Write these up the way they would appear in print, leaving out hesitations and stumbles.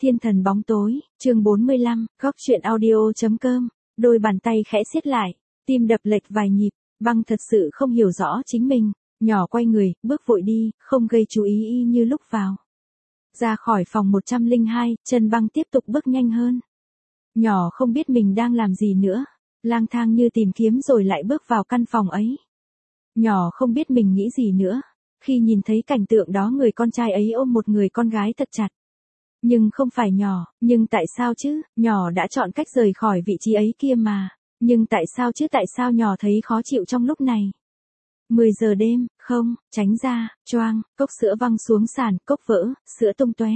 Thiên thần bóng tối, chương 45, góc truyện audio.com, đôi bàn tay khẽ siết lại, tim đập lệch vài nhịp, Băng thật sự không hiểu rõ chính mình, nhỏ quay người, bước vội đi, không gây chú ý y như lúc vào. Ra khỏi phòng 102, chân Băng tiếp tục bước nhanh hơn. Nhỏ không biết mình đang làm gì nữa, lang thang như tìm kiếm rồi lại bước vào căn phòng ấy. Nhỏ không biết mình nghĩ gì nữa, khi nhìn thấy cảnh tượng đó người con trai ấy ôm một người con gái thật chặt. Nhưng không phải nhỏ, nhưng tại sao chứ, nhỏ đã chọn cách rời khỏi vị trí ấy kia mà. Nhưng tại sao chứ, tại sao nhỏ thấy khó chịu trong lúc này? 10 giờ đêm, không, tránh ra, choang, cốc sữa văng xuống sàn, cốc vỡ, sữa tung tóe.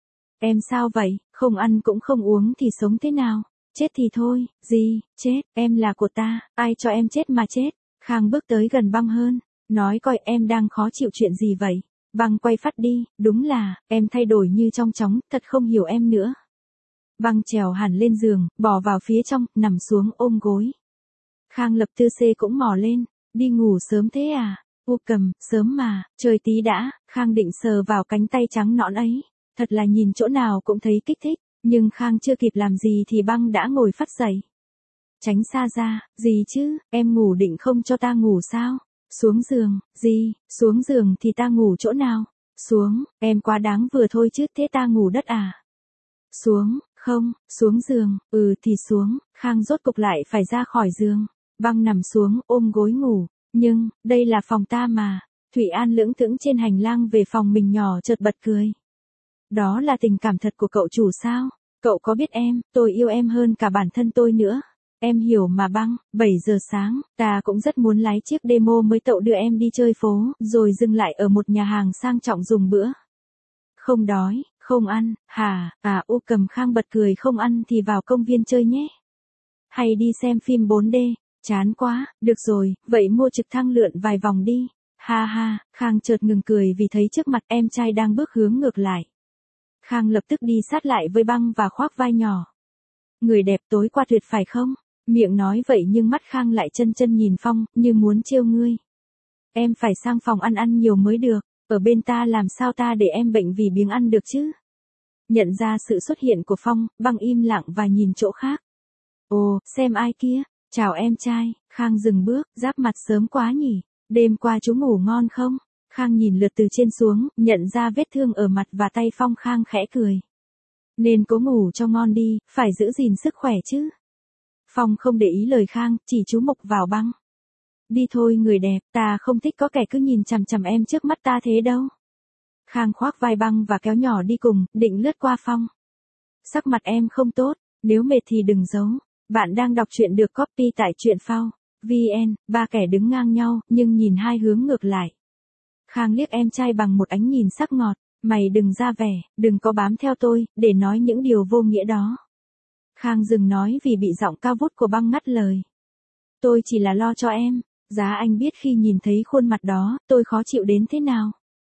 Em sao vậy, không ăn cũng không uống thì sống thế nào? Chết thì thôi, gì, chết, em là của ta, ai cho em chết mà chết? Khang bước tới gần Băng hơn, nói coi em đang khó chịu chuyện gì vậy? Băng quay phát đi, đúng là, em thay đổi như trong chóng, thật không hiểu em nữa. Băng trèo hẳn lên giường, bò vào phía trong, nằm xuống ôm gối. Khang Lập Tư Xê cũng mò lên, đi ngủ sớm thế à? U Cầm, sớm mà, trời tí đã, Khang định sờ vào cánh tay trắng nõn ấy, thật là nhìn chỗ nào cũng thấy kích thích, nhưng Khang chưa kịp làm gì thì Băng đã ngồi phắt dậy. Tránh xa ra, gì chứ, em ngủ định không cho ta ngủ sao? Xuống giường, gì, xuống giường thì ta ngủ chỗ nào? Xuống, em quá đáng vừa thôi chứ, thế ta ngủ đất à? Xuống, không, xuống giường, thì xuống, Khang rốt cục lại phải ra khỏi giường. Băng nằm xuống ôm gối ngủ, nhưng, đây là phòng ta mà. Thủy An lững thững trên hành lang về phòng mình nhỏ chợt bật cười. Đó là tình cảm thật của cậu chủ sao? Cậu có biết em, tôi yêu em hơn cả bản thân tôi nữa. Em hiểu mà Băng, 7 giờ sáng, ta cũng rất muốn lái chiếc demo mới tậu đưa em đi chơi phố, rồi dừng lại ở một nhà hàng sang trọng dùng bữa. Không đói, không ăn, hả, U Cầm. Khang bật cười, không ăn thì vào công viên chơi nhé. Hay đi xem phim 4D, chán quá, được rồi, vậy mua trực thăng lượn vài vòng đi. Ha ha, Khang chợt ngừng cười vì thấy trước mặt em trai đang bước hướng ngược lại. Khang lập tức đi sát lại với Băng và khoác vai nhỏ. Người đẹp tối qua tuyệt phải không? Miệng nói vậy nhưng mắt Khang lại chân chân nhìn Phong, như muốn trêu ngươi. Em phải sang phòng ăn nhiều mới được, ở bên ta làm sao ta để em bệnh vì biếng ăn được chứ? Nhận ra sự xuất hiện của Phong, Băng im lặng và nhìn chỗ khác. Ồ, xem ai kia, chào em trai, Khang dừng bước, giáp mặt sớm quá nhỉ, đêm qua chú ngủ ngon không? Khang nhìn lượt từ trên xuống, nhận ra vết thương ở mặt và tay Phong. Khang khẽ cười. Nên cố ngủ cho ngon đi, phải giữ gìn sức khỏe chứ. Phong không để ý lời Khang, chỉ chú mục vào Băng. Đi thôi người đẹp, ta không thích có kẻ cứ nhìn chằm chằm em trước mắt ta thế đâu. Khang khoác vai Băng và kéo nhỏ đi cùng, định lướt qua Phong. Sắc mặt em không tốt, nếu mệt thì đừng giấu. Bạn đang đọc truyện được copy tại truyện phao VN, ba kẻ đứng ngang nhau, nhưng nhìn hai hướng ngược lại. Khang liếc em trai bằng một ánh nhìn sắc ngọt, mày đừng ra vẻ, đừng có bám theo tôi, để nói những điều vô nghĩa đó. Khang dừng nói vì bị giọng cao vút của Băng ngắt lời. Tôi chỉ là lo cho em, giá anh biết khi nhìn thấy khuôn mặt đó, tôi khó chịu đến thế nào.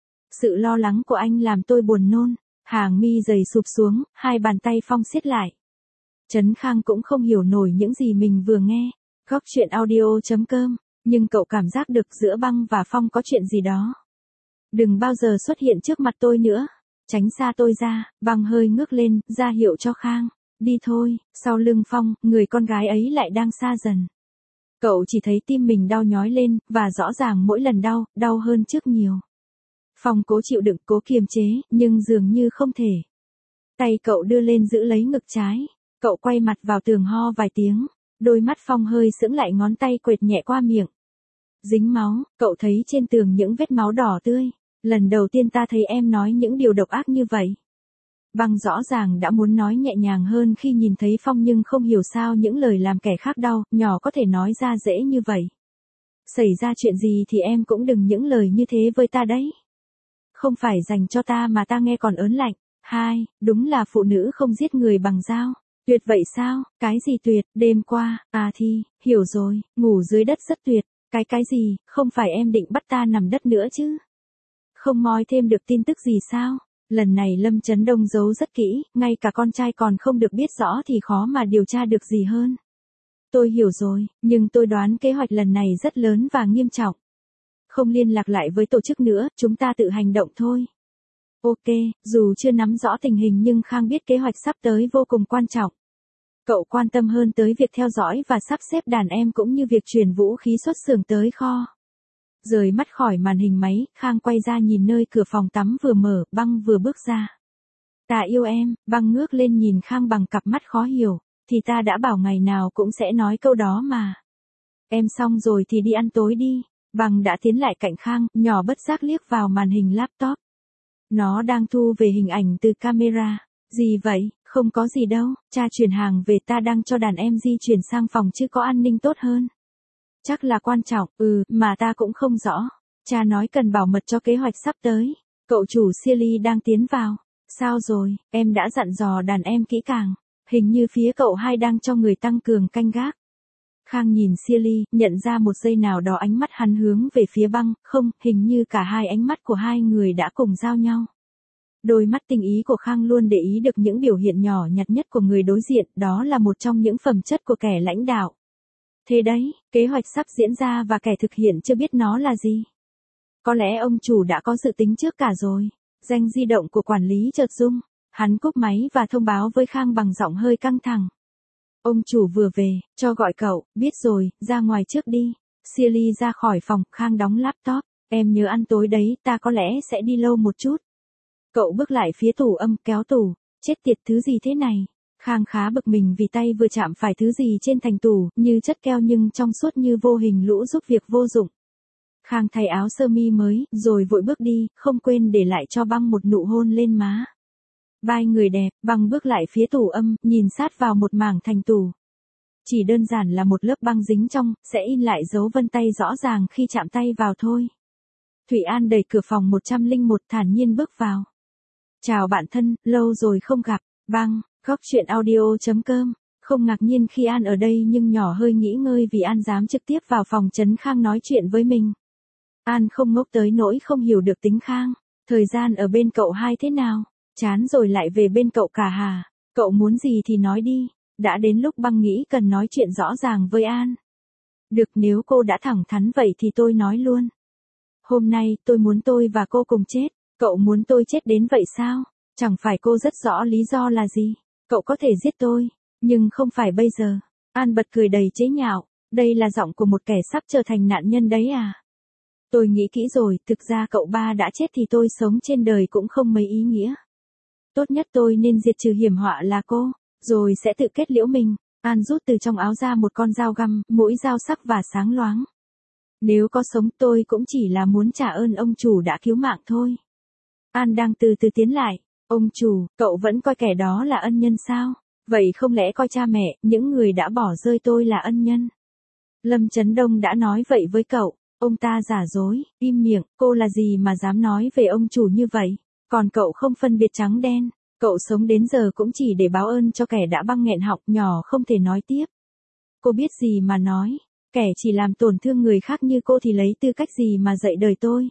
Sự lo lắng của anh làm tôi buồn nôn, hàng mi dày sụp xuống, hai bàn tay Phong siết lại. Trấn Khang cũng không hiểu nổi những gì mình vừa nghe, góc truyện audio.com, nhưng cậu cảm giác được giữa Băng và Phong có chuyện gì đó. Đừng bao giờ xuất hiện trước mặt tôi nữa, tránh xa tôi ra. Băng hơi ngước lên, ra hiệu cho Khang. Đi thôi, sau lưng Phong, người con gái ấy lại đang xa dần. Cậu chỉ thấy tim mình đau nhói lên, và rõ ràng mỗi lần đau, đau hơn trước nhiều. Phong cố chịu đựng, cố kiềm chế, nhưng dường như không thể. Tay cậu đưa lên giữ lấy ngực trái. Cậu quay mặt vào tường ho vài tiếng. Đôi mắt Phong hơi sững lại, ngón tay quệt nhẹ qua miệng. Dính máu, cậu thấy trên tường những vết máu đỏ tươi. Lần đầu tiên ta thấy em nói những điều độc ác như vậy. Băng rõ ràng đã muốn nói nhẹ nhàng hơn khi nhìn thấy Phong, nhưng không hiểu sao những lời làm kẻ khác đau, nhỏ có thể nói ra dễ như vậy. Xảy ra chuyện gì thì em cũng đừng những lời như thế với ta đấy. Không phải dành cho ta mà ta nghe còn ớn lạnh. Hai, đúng là phụ nữ không giết người bằng dao. Tuyệt vậy sao? Cái gì tuyệt? Đêm qua, thì, hiểu rồi, ngủ dưới đất rất tuyệt. Cái gì, không phải em định bắt ta nằm đất nữa chứ? Không moi thêm được tin tức gì sao? Lần này Lâm Chấn Đông giấu rất kỹ, ngay cả con trai còn không được biết rõ thì khó mà điều tra được gì hơn. Tôi hiểu rồi, nhưng tôi đoán kế hoạch lần này rất lớn và nghiêm trọng. Không liên lạc lại với tổ chức nữa, chúng ta tự hành động thôi. Ok, dù chưa nắm rõ tình hình nhưng Khang biết kế hoạch sắp tới vô cùng quan trọng. Cậu quan tâm hơn tới việc theo dõi và sắp xếp đàn em cũng như việc chuyển vũ khí xuất xưởng tới kho. Rời mắt khỏi màn hình máy, Khang quay ra nhìn nơi cửa phòng tắm vừa mở, Băng vừa bước ra. Ta yêu em, Băng ngước lên nhìn Khang bằng cặp mắt khó hiểu, thì ta đã bảo ngày nào cũng sẽ nói câu đó mà. Em xong rồi thì đi ăn tối đi. Băng đã tiến lại cạnh Khang, nhỏ bất giác liếc vào màn hình laptop. Nó đang thu về hình ảnh từ camera. Gì vậy, không có gì đâu, cha chuyển hàng về, ta đang cho đàn em di chuyển sang phòng chứ có an ninh tốt hơn. Chắc là quan trọng, mà ta cũng không rõ. Cha nói cần bảo mật cho kế hoạch sắp tới. Cậu chủ Silly đang tiến vào. Sao rồi, em đã dặn dò đàn em kỹ càng. Hình như phía cậu hai đang cho người tăng cường canh gác. Khang nhìn Silly, nhận ra một giây nào đó ánh mắt hắn hướng về phía Băng, không, hình như cả hai ánh mắt của hai người đã cùng giao nhau. Đôi mắt tinh ý của Khang luôn để ý được những biểu hiện nhỏ nhặt nhất của người đối diện, đó là một trong những phẩm chất của kẻ lãnh đạo. Thế đấy, kế hoạch sắp diễn ra và kẻ thực hiện chưa biết nó là gì. Có lẽ ông chủ đã có dự tính trước cả rồi. Danh di động của quản lý chợt rung. Hắn cúp máy và thông báo với Khang bằng giọng hơi căng thẳng. Ông chủ vừa về, cho gọi cậu, biết rồi, ra ngoài trước đi. Silly ra khỏi phòng, Khang đóng laptop. Em nhớ ăn tối đấy, ta có lẽ sẽ đi lâu một chút. Cậu bước lại phía tủ âm, kéo tủ. Chết tiệt, thứ gì thế này? Khang khá bực mình vì tay vừa chạm phải thứ gì trên thành tủ, như chất keo nhưng trong suốt như vô hình lũ giúp việc vô dụng. Khang thay áo sơ mi mới, rồi vội bước đi, không quên để lại cho Băng một nụ hôn lên má. Vai người đẹp, Băng bước lại phía tủ âm, nhìn sát vào một mảng thành tủ. Chỉ đơn giản là một lớp băng dính trong, sẽ in lại dấu vân tay rõ ràng khi chạm tay vào thôi. Thủy An đẩy cửa phòng 101 thản nhiên bước vào. Chào bạn thân, lâu rồi không gặp, Băng, góc chuyện audio.com. Không ngạc nhiên khi An ở đây nhưng nhỏ hơi nghĩ ngơi vì An dám trực tiếp vào phòng Trấn Khang nói chuyện với mình. An không ngốc tới nỗi không hiểu được tính Khang. Thời gian ở bên cậu hai thế nào? Chán rồi lại về bên cậu cả hả? Cậu muốn gì thì nói đi. Đã đến lúc Băng nghĩ cần nói chuyện rõ ràng với An. Được, nếu cô đã thẳng thắn vậy thì tôi nói luôn. Hôm nay tôi muốn tôi và cô cùng chết. Cậu muốn tôi chết đến vậy sao? Chẳng phải cô rất rõ lý do là gì? Cậu có thể giết tôi, nhưng không phải bây giờ. An bật cười đầy chế nhạo. Đây là giọng của một kẻ sắp trở thành nạn nhân đấy à? Tôi nghĩ kỹ rồi, thực ra cậu ba đã chết thì tôi sống trên đời cũng không mấy ý nghĩa. Tốt nhất tôi nên diệt trừ hiểm họa là cô, rồi sẽ tự kết liễu mình. An rút từ trong áo ra một con dao găm, mũi dao sắc và sáng loáng. Nếu có sống tôi cũng chỉ là muốn trả ơn ông chủ đã cứu mạng thôi. An đang từ từ tiến lại. Ông chủ, cậu vẫn coi kẻ đó là ân nhân sao? Vậy không lẽ coi cha mẹ, những người đã bỏ rơi tôi là ân nhân? Lâm Chấn Đông đã nói vậy với cậu. Ông ta giả dối, im miệng, cô là gì mà dám nói về ông chủ như vậy? Còn cậu không phân biệt trắng đen, cậu sống đến giờ cũng chỉ để báo ơn cho kẻ đã băng nghẹn họng, nhỏ không thể nói tiếp. Cô biết gì mà nói, kẻ chỉ làm tổn thương người khác như cô thì lấy tư cách gì mà dạy đời tôi?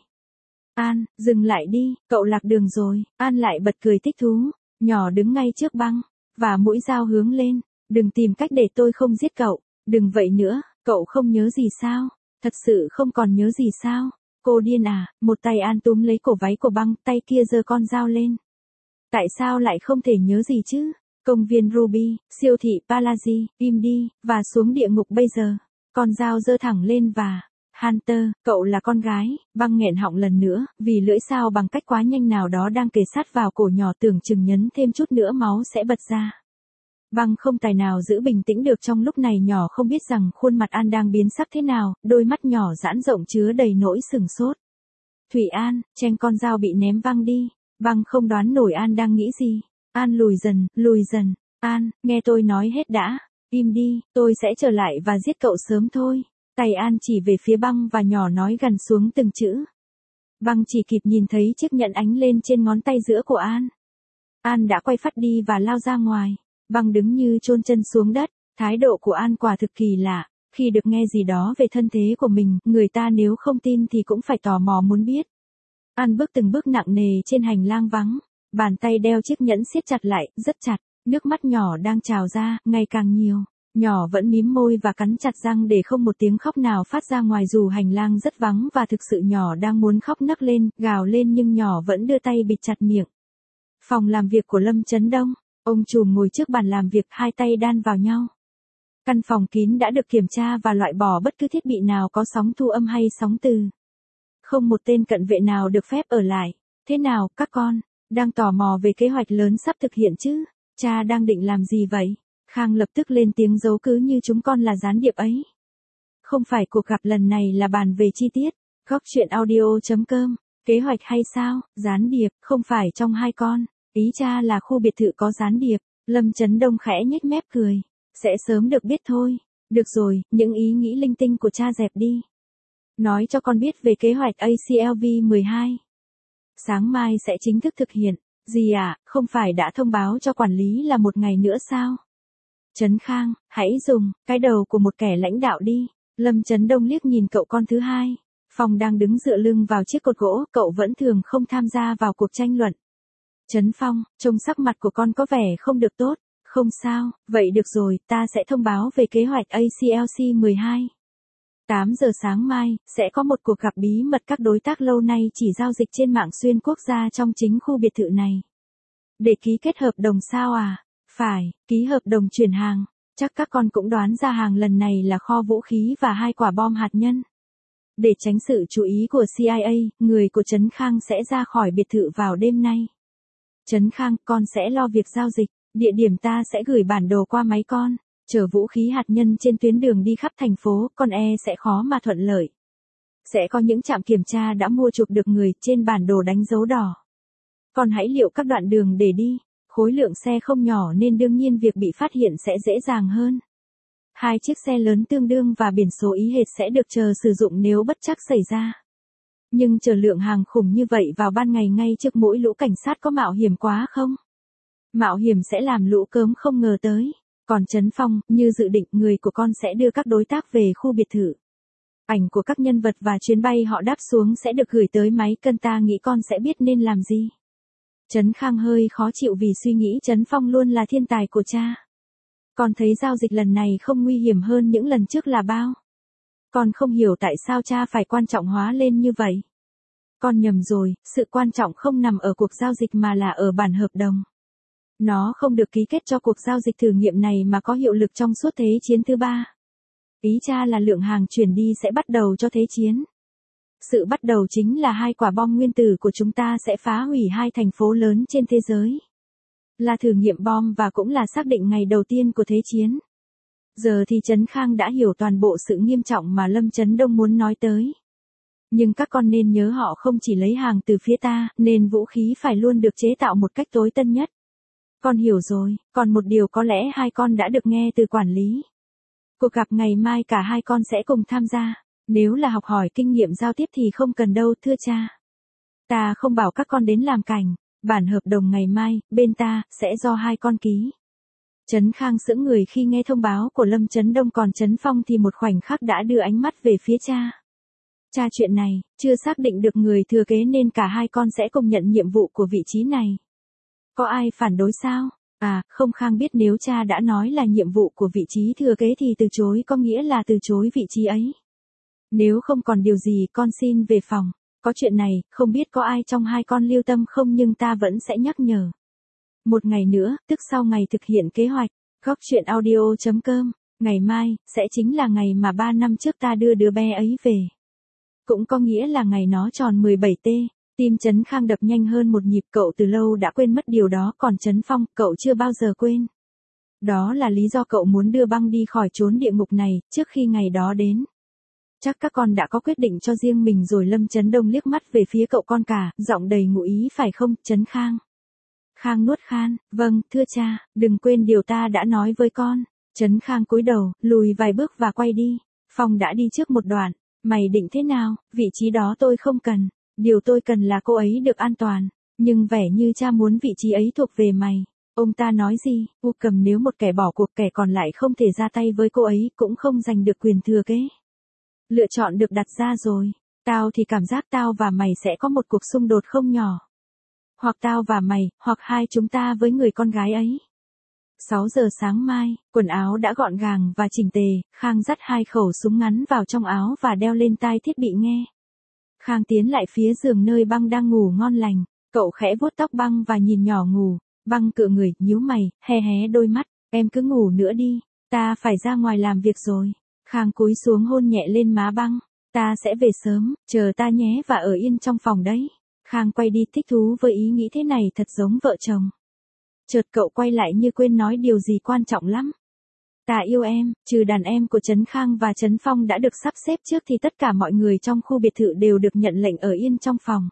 An, dừng lại đi, cậu lạc đường rồi. An lại bật cười thích thú, nhỏ đứng ngay trước Băng, và mũi dao hướng lên. Đừng tìm cách để tôi không giết cậu, đừng vậy nữa, cậu không nhớ gì sao? Thật sự không còn nhớ gì sao? Cô điên à? Một tay An túm lấy cổ váy của Băng, tay kia giơ con dao lên. Tại sao lại không thể nhớ gì chứ? Công viên Ruby, siêu thị Palazzi, im đi, và xuống địa ngục bây giờ. Con dao giơ thẳng lên và... Hunter, cậu là con gái. Băng nghẹn họng lần nữa, vì lưỡi dao bằng cách quá nhanh nào đó đang kề sát vào cổ nhỏ, tưởng chừng nhấn thêm chút nữa máu sẽ bật ra. Băng không tài nào giữ bình tĩnh được trong lúc này, nhỏ không biết rằng khuôn mặt An đang biến sắc thế nào, đôi mắt nhỏ giãn rộng chứa đầy nỗi sừng sốt. Thủy An, cheng con dao bị ném văng đi. Băng không đoán nổi An đang nghĩ gì. An lùi dần. An, nghe tôi nói hết đã. Im đi, tôi sẽ trở lại và giết cậu sớm thôi. Tay An chỉ về phía Băng và nhỏ nói gần xuống từng chữ. Băng chỉ kịp nhìn thấy chiếc nhẫn ánh lên trên ngón tay giữa của An. An đã quay phắt đi và lao ra ngoài. Băng đứng như chôn chân xuống đất, thái độ của An quả thực kỳ lạ. Khi được nghe gì đó về thân thế của mình, người ta nếu không tin thì cũng phải tò mò muốn biết. An bước từng bước nặng nề trên hành lang vắng, bàn tay đeo chiếc nhẫn siết chặt lại, rất chặt, nước mắt nhỏ đang trào ra, ngày càng nhiều. Nhỏ vẫn mím môi và cắn chặt răng để không một tiếng khóc nào phát ra ngoài dù hành lang rất vắng và thực sự nhỏ đang muốn khóc nấc lên, gào lên nhưng nhỏ vẫn đưa tay bịt chặt miệng. Phòng làm việc của Lâm Chấn Đông, ông trùm ngồi trước bàn làm việc hai tay đan vào nhau. Căn phòng kín đã được kiểm tra và loại bỏ bất cứ thiết bị nào có sóng thu âm hay sóng từ. Không một tên cận vệ nào được phép ở lại. Thế nào, các con, đang tò mò về kế hoạch lớn sắp thực hiện chứ? Cha đang định làm gì vậy? Khang lập tức lên tiếng giấu cứ như chúng con là gián điệp ấy. Không phải cuộc gặp lần này là bàn về chi tiết. Góc chuyện audio.com. Kế hoạch hay sao? Gián điệp, không phải trong hai con. Ý cha là khu biệt thự có gián điệp. Lâm Chấn Đông khẽ nhếch mép cười. Sẽ sớm được biết thôi. Được rồi, những ý nghĩ linh tinh của cha dẹp đi. Nói cho con biết về kế hoạch ACLV-12. Sáng mai sẽ chính thức thực hiện. Gì à, không phải đã thông báo cho quản lý là một ngày nữa sao? Trấn Khang, hãy dùng cái đầu của một kẻ lãnh đạo đi. Lâm Chấn Đông liếc nhìn cậu con thứ hai. Phong đang đứng dựa lưng vào chiếc cột gỗ, cậu vẫn thường không tham gia vào cuộc tranh luận. Trấn Phong, trông sắc mặt của con có vẻ không được tốt. Không sao, vậy được rồi, ta sẽ thông báo về kế hoạch ACLC-12. 8 giờ sáng mai, sẽ có một cuộc gặp bí mật các đối tác lâu nay chỉ giao dịch trên mạng xuyên quốc gia trong chính khu biệt thự này. Để ký kết hợp đồng sao à? Phải, ký hợp đồng chuyển hàng. Chắc các con cũng đoán ra hàng lần này là kho vũ khí và 2 quả bom hạt nhân. Để tránh sự chú ý của CIA, người của Trấn Khang sẽ ra khỏi biệt thự vào đêm nay. Trấn Khang, con sẽ lo việc giao dịch. Địa điểm ta sẽ gửi bản đồ qua máy con. Chở vũ khí hạt nhân trên tuyến đường đi khắp thành phố, con sẽ khó mà thuận lợi. Sẽ có những trạm kiểm tra đã mua chuộc được người trên bản đồ đánh dấu đỏ. Con hãy liệu các đoạn đường để đi. Khối lượng xe không nhỏ nên đương nhiên việc bị phát hiện sẽ dễ dàng hơn. 2 chiếc xe lớn tương đương và biển số ý hệt sẽ được chờ sử dụng nếu bất trắc xảy ra. Nhưng chở lượng hàng khủng như vậy vào ban ngày ngay trước mỗi lũ cảnh sát có mạo hiểm quá không? Mạo hiểm sẽ làm lũ cớm không ngờ tới. Còn Trấn Phong, như dự định, người của con sẽ đưa các đối tác về khu biệt thự. Ảnh của các nhân vật và chuyến bay họ đáp xuống sẽ được gửi tới máy cân, ta nghĩ con sẽ biết nên làm gì. Trấn Khang hơi khó chịu vì suy nghĩ Trấn Phong luôn là thiên tài của cha. Con thấy giao dịch lần này không nguy hiểm hơn những lần trước là bao. Con không hiểu tại sao cha phải quan trọng hóa lên như vậy. Con nhầm rồi, sự quan trọng không nằm ở cuộc giao dịch mà là ở bản hợp đồng. Nó không được ký kết cho cuộc giao dịch thử nghiệm này mà có hiệu lực trong suốt Thế chiến thứ 3. Ý cha là lượng hàng chuyển đi sẽ bắt đầu cho Thế chiến. Sự bắt đầu chính là 2 quả bom nguyên tử của chúng ta sẽ phá hủy 2 thành phố lớn trên thế giới. Là thử nghiệm bom và cũng là xác định ngày đầu tiên của Thế chiến. Giờ thì Trấn Khang đã hiểu toàn bộ sự nghiêm trọng mà Lâm Chấn Đông muốn nói tới. Nhưng các con nên nhớ họ không chỉ lấy hàng từ phía ta, nên vũ khí phải luôn được chế tạo một cách tối tân nhất. Con hiểu rồi, còn một điều có lẽ hai con đã được nghe từ quản lý. Cuộc gặp ngày mai cả hai con sẽ cùng tham gia. Nếu là học hỏi kinh nghiệm giao tiếp thì không cần đâu thưa cha. Ta không bảo các con đến làm cảnh. Bản hợp đồng ngày mai, bên ta, sẽ do hai con ký. Trấn Khang sững người khi nghe thông báo của Lâm Chấn Đông, còn Trấn Phong thì một khoảnh khắc đã đưa ánh mắt về phía cha. Cha, chuyện này, chưa xác định được người thừa kế nên cả hai con sẽ cùng nhận nhiệm vụ của vị trí này. Có ai phản đối sao? À, không. Khang biết nếu cha đã nói là nhiệm vụ của vị trí thừa kế thì từ chối có nghĩa là từ chối vị trí ấy. Nếu không còn điều gì con xin về phòng. Có chuyện này, không biết có ai trong hai con lưu tâm không nhưng ta vẫn sẽ nhắc nhở. Một ngày nữa, tức sau ngày thực hiện kế hoạch, góc chuyện audio.com, ngày mai, sẽ chính là ngày mà 3 năm trước ta đưa đứa bé ấy về. Cũng có nghĩa là ngày nó tròn 17T. Tim Trấn Khang đập nhanh hơn một nhịp, cậu từ lâu đã quên mất điều đó, còn Trấn Phong, cậu chưa bao giờ quên. Đó là lý do cậu muốn đưa băng đi khỏi chốn địa ngục này, trước khi ngày đó đến. Chắc các con đã có quyết định cho riêng mình rồi. Lâm Chấn Đông liếc mắt về phía cậu con cả, giọng đầy ngụ ý, phải không, Trấn Khang? Khang nuốt khan, vâng, thưa cha, đừng quên điều ta đã nói với con. Trấn Khang cúi đầu, lùi vài bước và quay đi. Phong đã đi trước một đoạn. Mày định thế nào, vị trí đó tôi không cần. Điều tôi cần là cô ấy được an toàn. Nhưng vẻ như cha muốn vị trí ấy thuộc về mày. Ông ta nói gì? Cầm, nếu một kẻ bỏ cuộc, kẻ còn lại không thể ra tay với cô ấy, cũng không giành được quyền thừa kế. Lựa chọn được đặt ra rồi. Tao thì cảm giác tao và mày sẽ có một cuộc xung đột không nhỏ. Hoặc tao và mày, hoặc hai chúng ta với người con gái ấy. 6 giờ sáng mai, quần áo đã gọn gàng và chỉnh tề, Khang dắt 2 khẩu súng ngắn vào trong áo và đeo lên tai thiết bị nghe. Khang tiến lại phía giường nơi Băng đang ngủ ngon lành, cậu khẽ vuốt tóc Băng và nhìn nhỏ ngủ. Băng cựa người, nhíu mày, hé hé đôi mắt, em cứ ngủ nữa đi, ta phải ra ngoài làm việc rồi. Khang cúi xuống hôn nhẹ lên má Băng, ta sẽ về sớm, chờ ta nhé và ở yên trong phòng đấy. Khang quay đi thích thú với ý nghĩ thế này thật giống vợ chồng. Chợt cậu quay lại như quên nói điều gì quan trọng lắm. Ta yêu em, trừ đàn em của Trấn Khang và Trấn Phong đã được sắp xếp trước thì tất cả mọi người trong khu biệt thự đều được nhận lệnh ở yên trong phòng.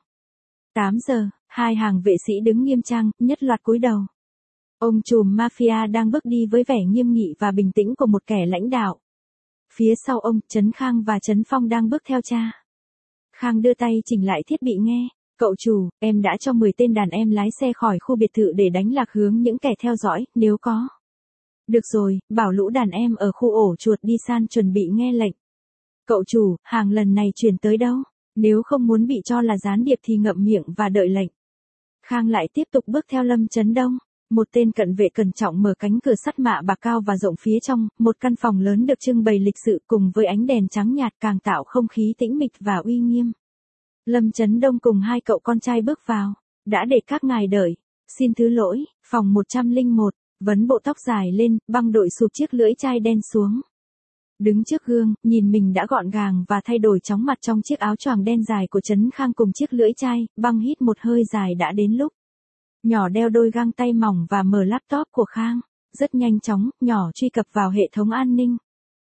8 giờ, 2 hàng vệ sĩ đứng nghiêm trang, nhất loạt cúi đầu. Ông trùm mafia đang bước đi với vẻ nghiêm nghị và bình tĩnh của một kẻ lãnh đạo. Phía sau ông, Trấn Khang và Trấn Phong đang bước theo cha. Khang đưa tay chỉnh lại thiết bị nghe. Cậu chủ, em đã cho 10 tên đàn em lái xe khỏi khu biệt thự để đánh lạc hướng những kẻ theo dõi, nếu có. Được rồi, bảo lũ đàn em ở khu ổ chuột đi san chuẩn bị nghe lệnh. Cậu chủ, hàng lần này chuyển tới đâu? Nếu không muốn bị cho là gián điệp thì ngậm miệng và đợi lệnh. Khang lại tiếp tục bước theo Lâm Chấn Đông. Một tên cận vệ cẩn trọng mở cánh cửa sắt mạ bạc cao và rộng phía trong, một căn phòng lớn được trưng bày lịch sự cùng với ánh đèn trắng nhạt càng tạo không khí tĩnh mịch và uy nghiêm. Lâm Chấn Đông cùng 2 cậu con trai bước vào. Đã để các ngài đợi. Xin thứ lỗi, phòng 101, vấn bộ tóc dài lên, Băng đội sụp chiếc lưỡi chai đen xuống. Đứng trước gương, nhìn mình đã gọn gàng và thay đổi chóng mặt trong chiếc áo choàng đen dài của Trấn Khang cùng chiếc lưỡi chai, Băng hít một hơi dài đã đến lúc. Nhỏ đeo đôi găng tay mỏng và mở laptop của Khang. Rất nhanh chóng, nhỏ truy cập vào hệ thống an ninh.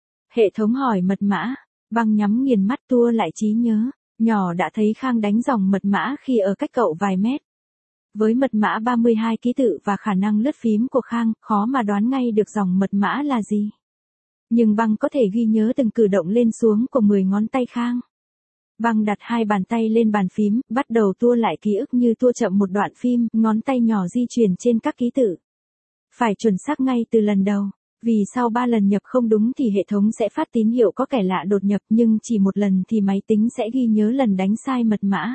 Hệ thống hỏi mật mã. Băng nhắm nghiền mắt tua lại trí nhớ. Nhỏ đã thấy Khang đánh dòng mật mã khi ở cách cậu vài mét. Với mật mã 32 ký tự và khả năng lướt phím của Khang, khó mà đoán ngay được dòng mật mã là gì. Nhưng Băng có thể ghi nhớ từng cử động lên xuống của 10 ngón tay Khang. Băng đặt 2 bàn tay lên bàn phím, bắt đầu tua lại ký ức như tua chậm một đoạn phim, ngón tay nhỏ di chuyển trên các ký tự. Phải chuẩn xác ngay từ lần đầu, vì sau 3 lần nhập không đúng thì hệ thống sẽ phát tín hiệu có kẻ lạ đột nhập, nhưng chỉ một lần thì máy tính sẽ ghi nhớ lần đánh sai mật mã.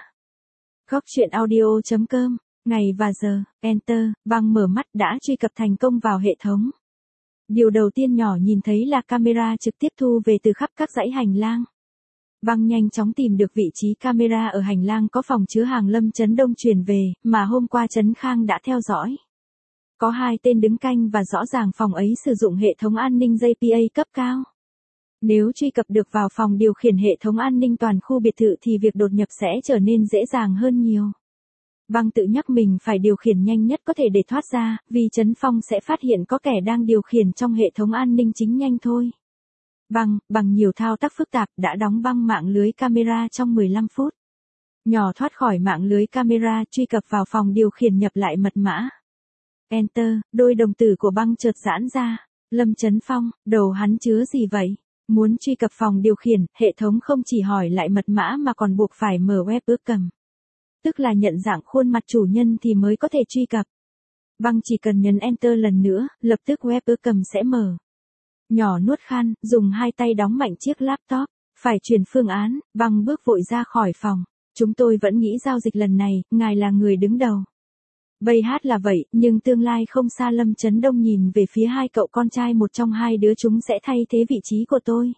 Góc truyện audio.com, ngày và giờ, Enter, Băng mở mắt đã truy cập thành công vào hệ thống. Điều đầu tiên nhỏ nhìn thấy là camera trực tiếp thu về từ khắp các dãy hành lang. Băng nhanh chóng tìm được vị trí camera ở hành lang có phòng chứa hàng Lâm Chấn Đông chuyển về, mà hôm qua Trấn Khang đã theo dõi. Có 2 tên đứng canh và rõ ràng phòng ấy sử dụng hệ thống an ninh JPA cấp cao. Nếu truy cập được vào phòng điều khiển hệ thống an ninh toàn khu biệt thự thì việc đột nhập sẽ trở nên dễ dàng hơn nhiều. Băng tự nhắc mình phải điều khiển nhanh nhất có thể để thoát ra, vì Trấn Phong sẽ phát hiện có kẻ đang điều khiển trong hệ thống an ninh chính nhanh thôi. Băng, bằng nhiều thao tác phức tạp, đã đóng băng mạng lưới camera trong 15 phút. Nhỏ thoát khỏi mạng lưới camera, truy cập vào phòng điều khiển nhập lại mật mã. Enter, đôi đồng tử của Băng chợt giãn ra. Lâm Chấn Phong, đầu hắn chứa gì vậy? Muốn truy cập phòng điều khiển, hệ thống không chỉ hỏi lại mật mã mà còn buộc phải mở webcam. Tức là nhận dạng khuôn mặt chủ nhân thì mới có thể truy cập. Băng chỉ cần nhấn Enter lần nữa, lập tức webcam sẽ mở. Nhỏ nuốt khan, dùng 2 tay đóng mạnh chiếc laptop. Phải chuyển phương án, Băng bước vội ra khỏi phòng. Chúng tôi vẫn nghĩ giao dịch lần này, ngài là người đứng đầu. Bây hát là vậy, nhưng tương lai không xa. Lâm Chấn Đông nhìn về phía 2 cậu con trai, một trong 2 đứa chúng sẽ thay thế vị trí của tôi.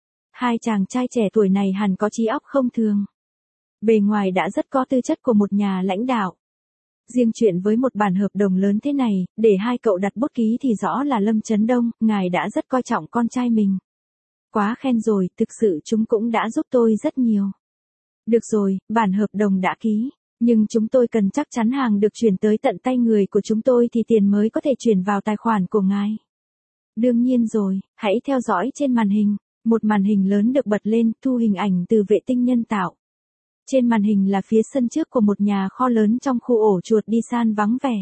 2 chàng trai trẻ tuổi này hẳn có trí óc không thường. Bề ngoài đã rất có tư chất của một nhà lãnh đạo. Riêng chuyện với một bản hợp đồng lớn thế này, để 2 cậu đặt bút ký thì rõ là Lâm Chấn Đông, ngài đã rất coi trọng con trai mình. Quá khen rồi, thực sự chúng cũng đã giúp tôi rất nhiều. Được rồi, bản hợp đồng đã ký. Nhưng chúng tôi cần chắc chắn hàng được chuyển tới tận tay người của chúng tôi thì tiền mới có thể chuyển vào tài khoản của ngài. Đương nhiên rồi, hãy theo dõi trên màn hình. Một màn hình lớn được bật lên, thu hình ảnh từ vệ tinh nhân tạo. Trên màn hình là phía sân trước của một nhà kho lớn trong khu ổ chuột đi san vắng vẻ.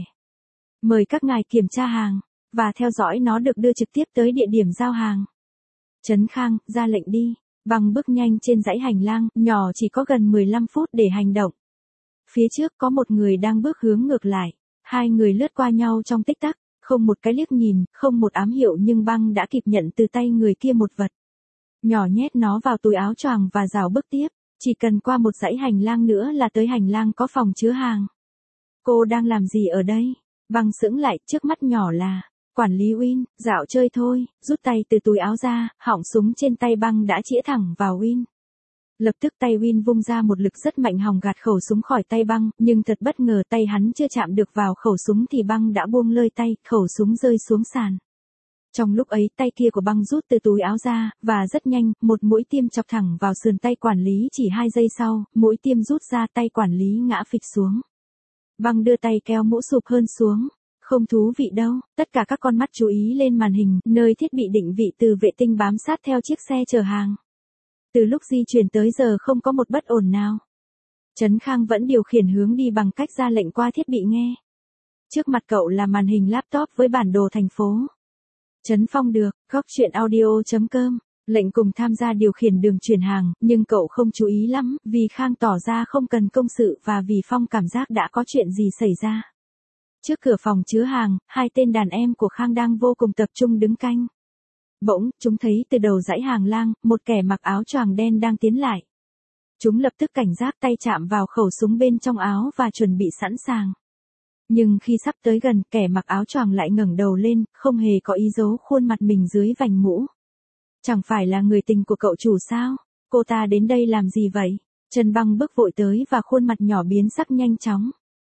Mời các ngài kiểm tra hàng, và theo dõi nó được đưa trực tiếp tới địa điểm giao hàng. Trấn Khang, ra lệnh đi. Băng bước nhanh trên dãy hành lang, nhỏ chỉ có gần 15 phút để hành động. Phía trước có một người đang bước hướng ngược lại. 2 người lướt qua nhau trong tích tắc, không một cái liếc nhìn, không một ám hiệu, nhưng Băng đã kịp nhận từ tay người kia một vật. Nhỏ nhét nó vào túi áo choàng và rảo bước tiếp. Chỉ cần qua một dãy hành lang nữa là tới hành lang có phòng chứa hàng. Cô đang làm gì ở đây? Băng sững lại, trước mắt nhỏ là Quản lý Win, dạo chơi thôi, rút tay từ túi áo ra, họng súng trên tay băng đã chĩa thẳng vào Win. Lập tức tay Win vung ra một lực rất mạnh hòng gạt khẩu súng khỏi tay băng, nhưng thật bất ngờ tay hắn chưa chạm được vào khẩu súng thì băng đã buông lơi tay, khẩu súng rơi xuống sàn. Trong lúc ấy tay kia của băng rút từ túi áo ra, và rất nhanh, một mũi tiêm chọc thẳng vào sườn tay quản lý chỉ 2 giây sau, mũi tiêm rút ra tay quản lý ngã phịch xuống. Băng đưa tay kéo mũ sụp hơn xuống. Không thú vị đâu, tất cả các con mắt chú ý lên màn hình, nơi thiết bị định vị từ vệ tinh bám sát theo chiếc xe chở hàng. Từ lúc di chuyển tới giờ không có một bất ổn nào. Trấn Khang vẫn điều khiển hướng đi bằng cách ra lệnh qua thiết bị nghe. Trước mặt cậu là màn hình laptop với bản đồ thành phố. Trấn Phong được, góc chuyện audio.com, lệnh cùng tham gia điều khiển đường chuyển hàng, nhưng cậu không chú ý lắm, vì Khang tỏ ra không cần công sự và vì Phong cảm giác đã có chuyện gì xảy ra. Trước cửa phòng chứa hàng, 2 tên đàn em của Khang đang vô cùng tập trung đứng canh. Bỗng, chúng thấy từ đầu dãy hàng lang, một kẻ mặc áo choàng đen đang tiến lại. Chúng lập tức cảnh giác tay chạm vào khẩu súng bên trong áo và chuẩn bị sẵn sàng. Nhưng khi sắp tới gần, kẻ mặc áo choàng lại ngẩng đầu lên, không hề có ý giấu khuôn mặt mình dưới vành mũ. Chẳng phải là người tình của cậu chủ sao? Cô ta đến đây làm gì vậy? Trần Băng bước vội tới và khuôn mặt nhỏ biến sắc nhanh chóng.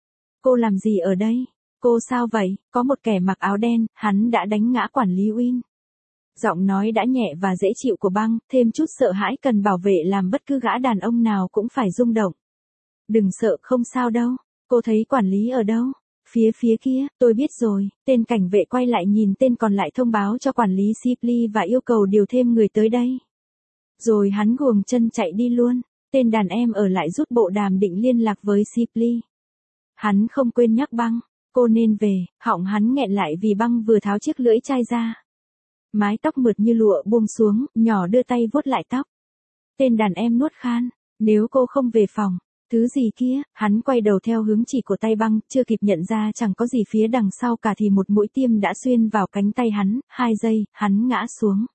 Cô làm gì ở đây? Cô sao vậy? Có một kẻ mặc áo đen, hắn đã đánh ngã quản lý Win. Giọng nói đã nhẹ và dễ chịu của Băng, thêm chút sợ hãi cần bảo vệ làm bất cứ gã đàn ông nào cũng phải rung động. Đừng sợ, không sao đâu. Cô thấy quản lý ở đâu? Phía kia, tôi biết rồi. Tên cảnh vệ quay lại nhìn tên còn lại thông báo cho quản lý Shipley và yêu cầu điều thêm người tới đây. Rồi hắn guồng chân chạy đi luôn. Tên đàn em ở lại rút bộ đàm định liên lạc với Shipley. Hắn không quên nhắc Băng. Cô nên về, họng hắn nghẹn lại vì Băng vừa tháo chiếc lưỡi chai ra. Mái tóc mượt như lụa buông xuống, nhỏ đưa tay vuốt lại tóc. Tên đàn em nuốt khan, nếu cô không về phòng, thứ gì kia, hắn quay đầu theo hướng chỉ của tay Băng, chưa kịp nhận ra chẳng có gì phía đằng sau cả thì một mũi tiêm đã xuyên vào cánh tay hắn, 2 giây, hắn ngã xuống.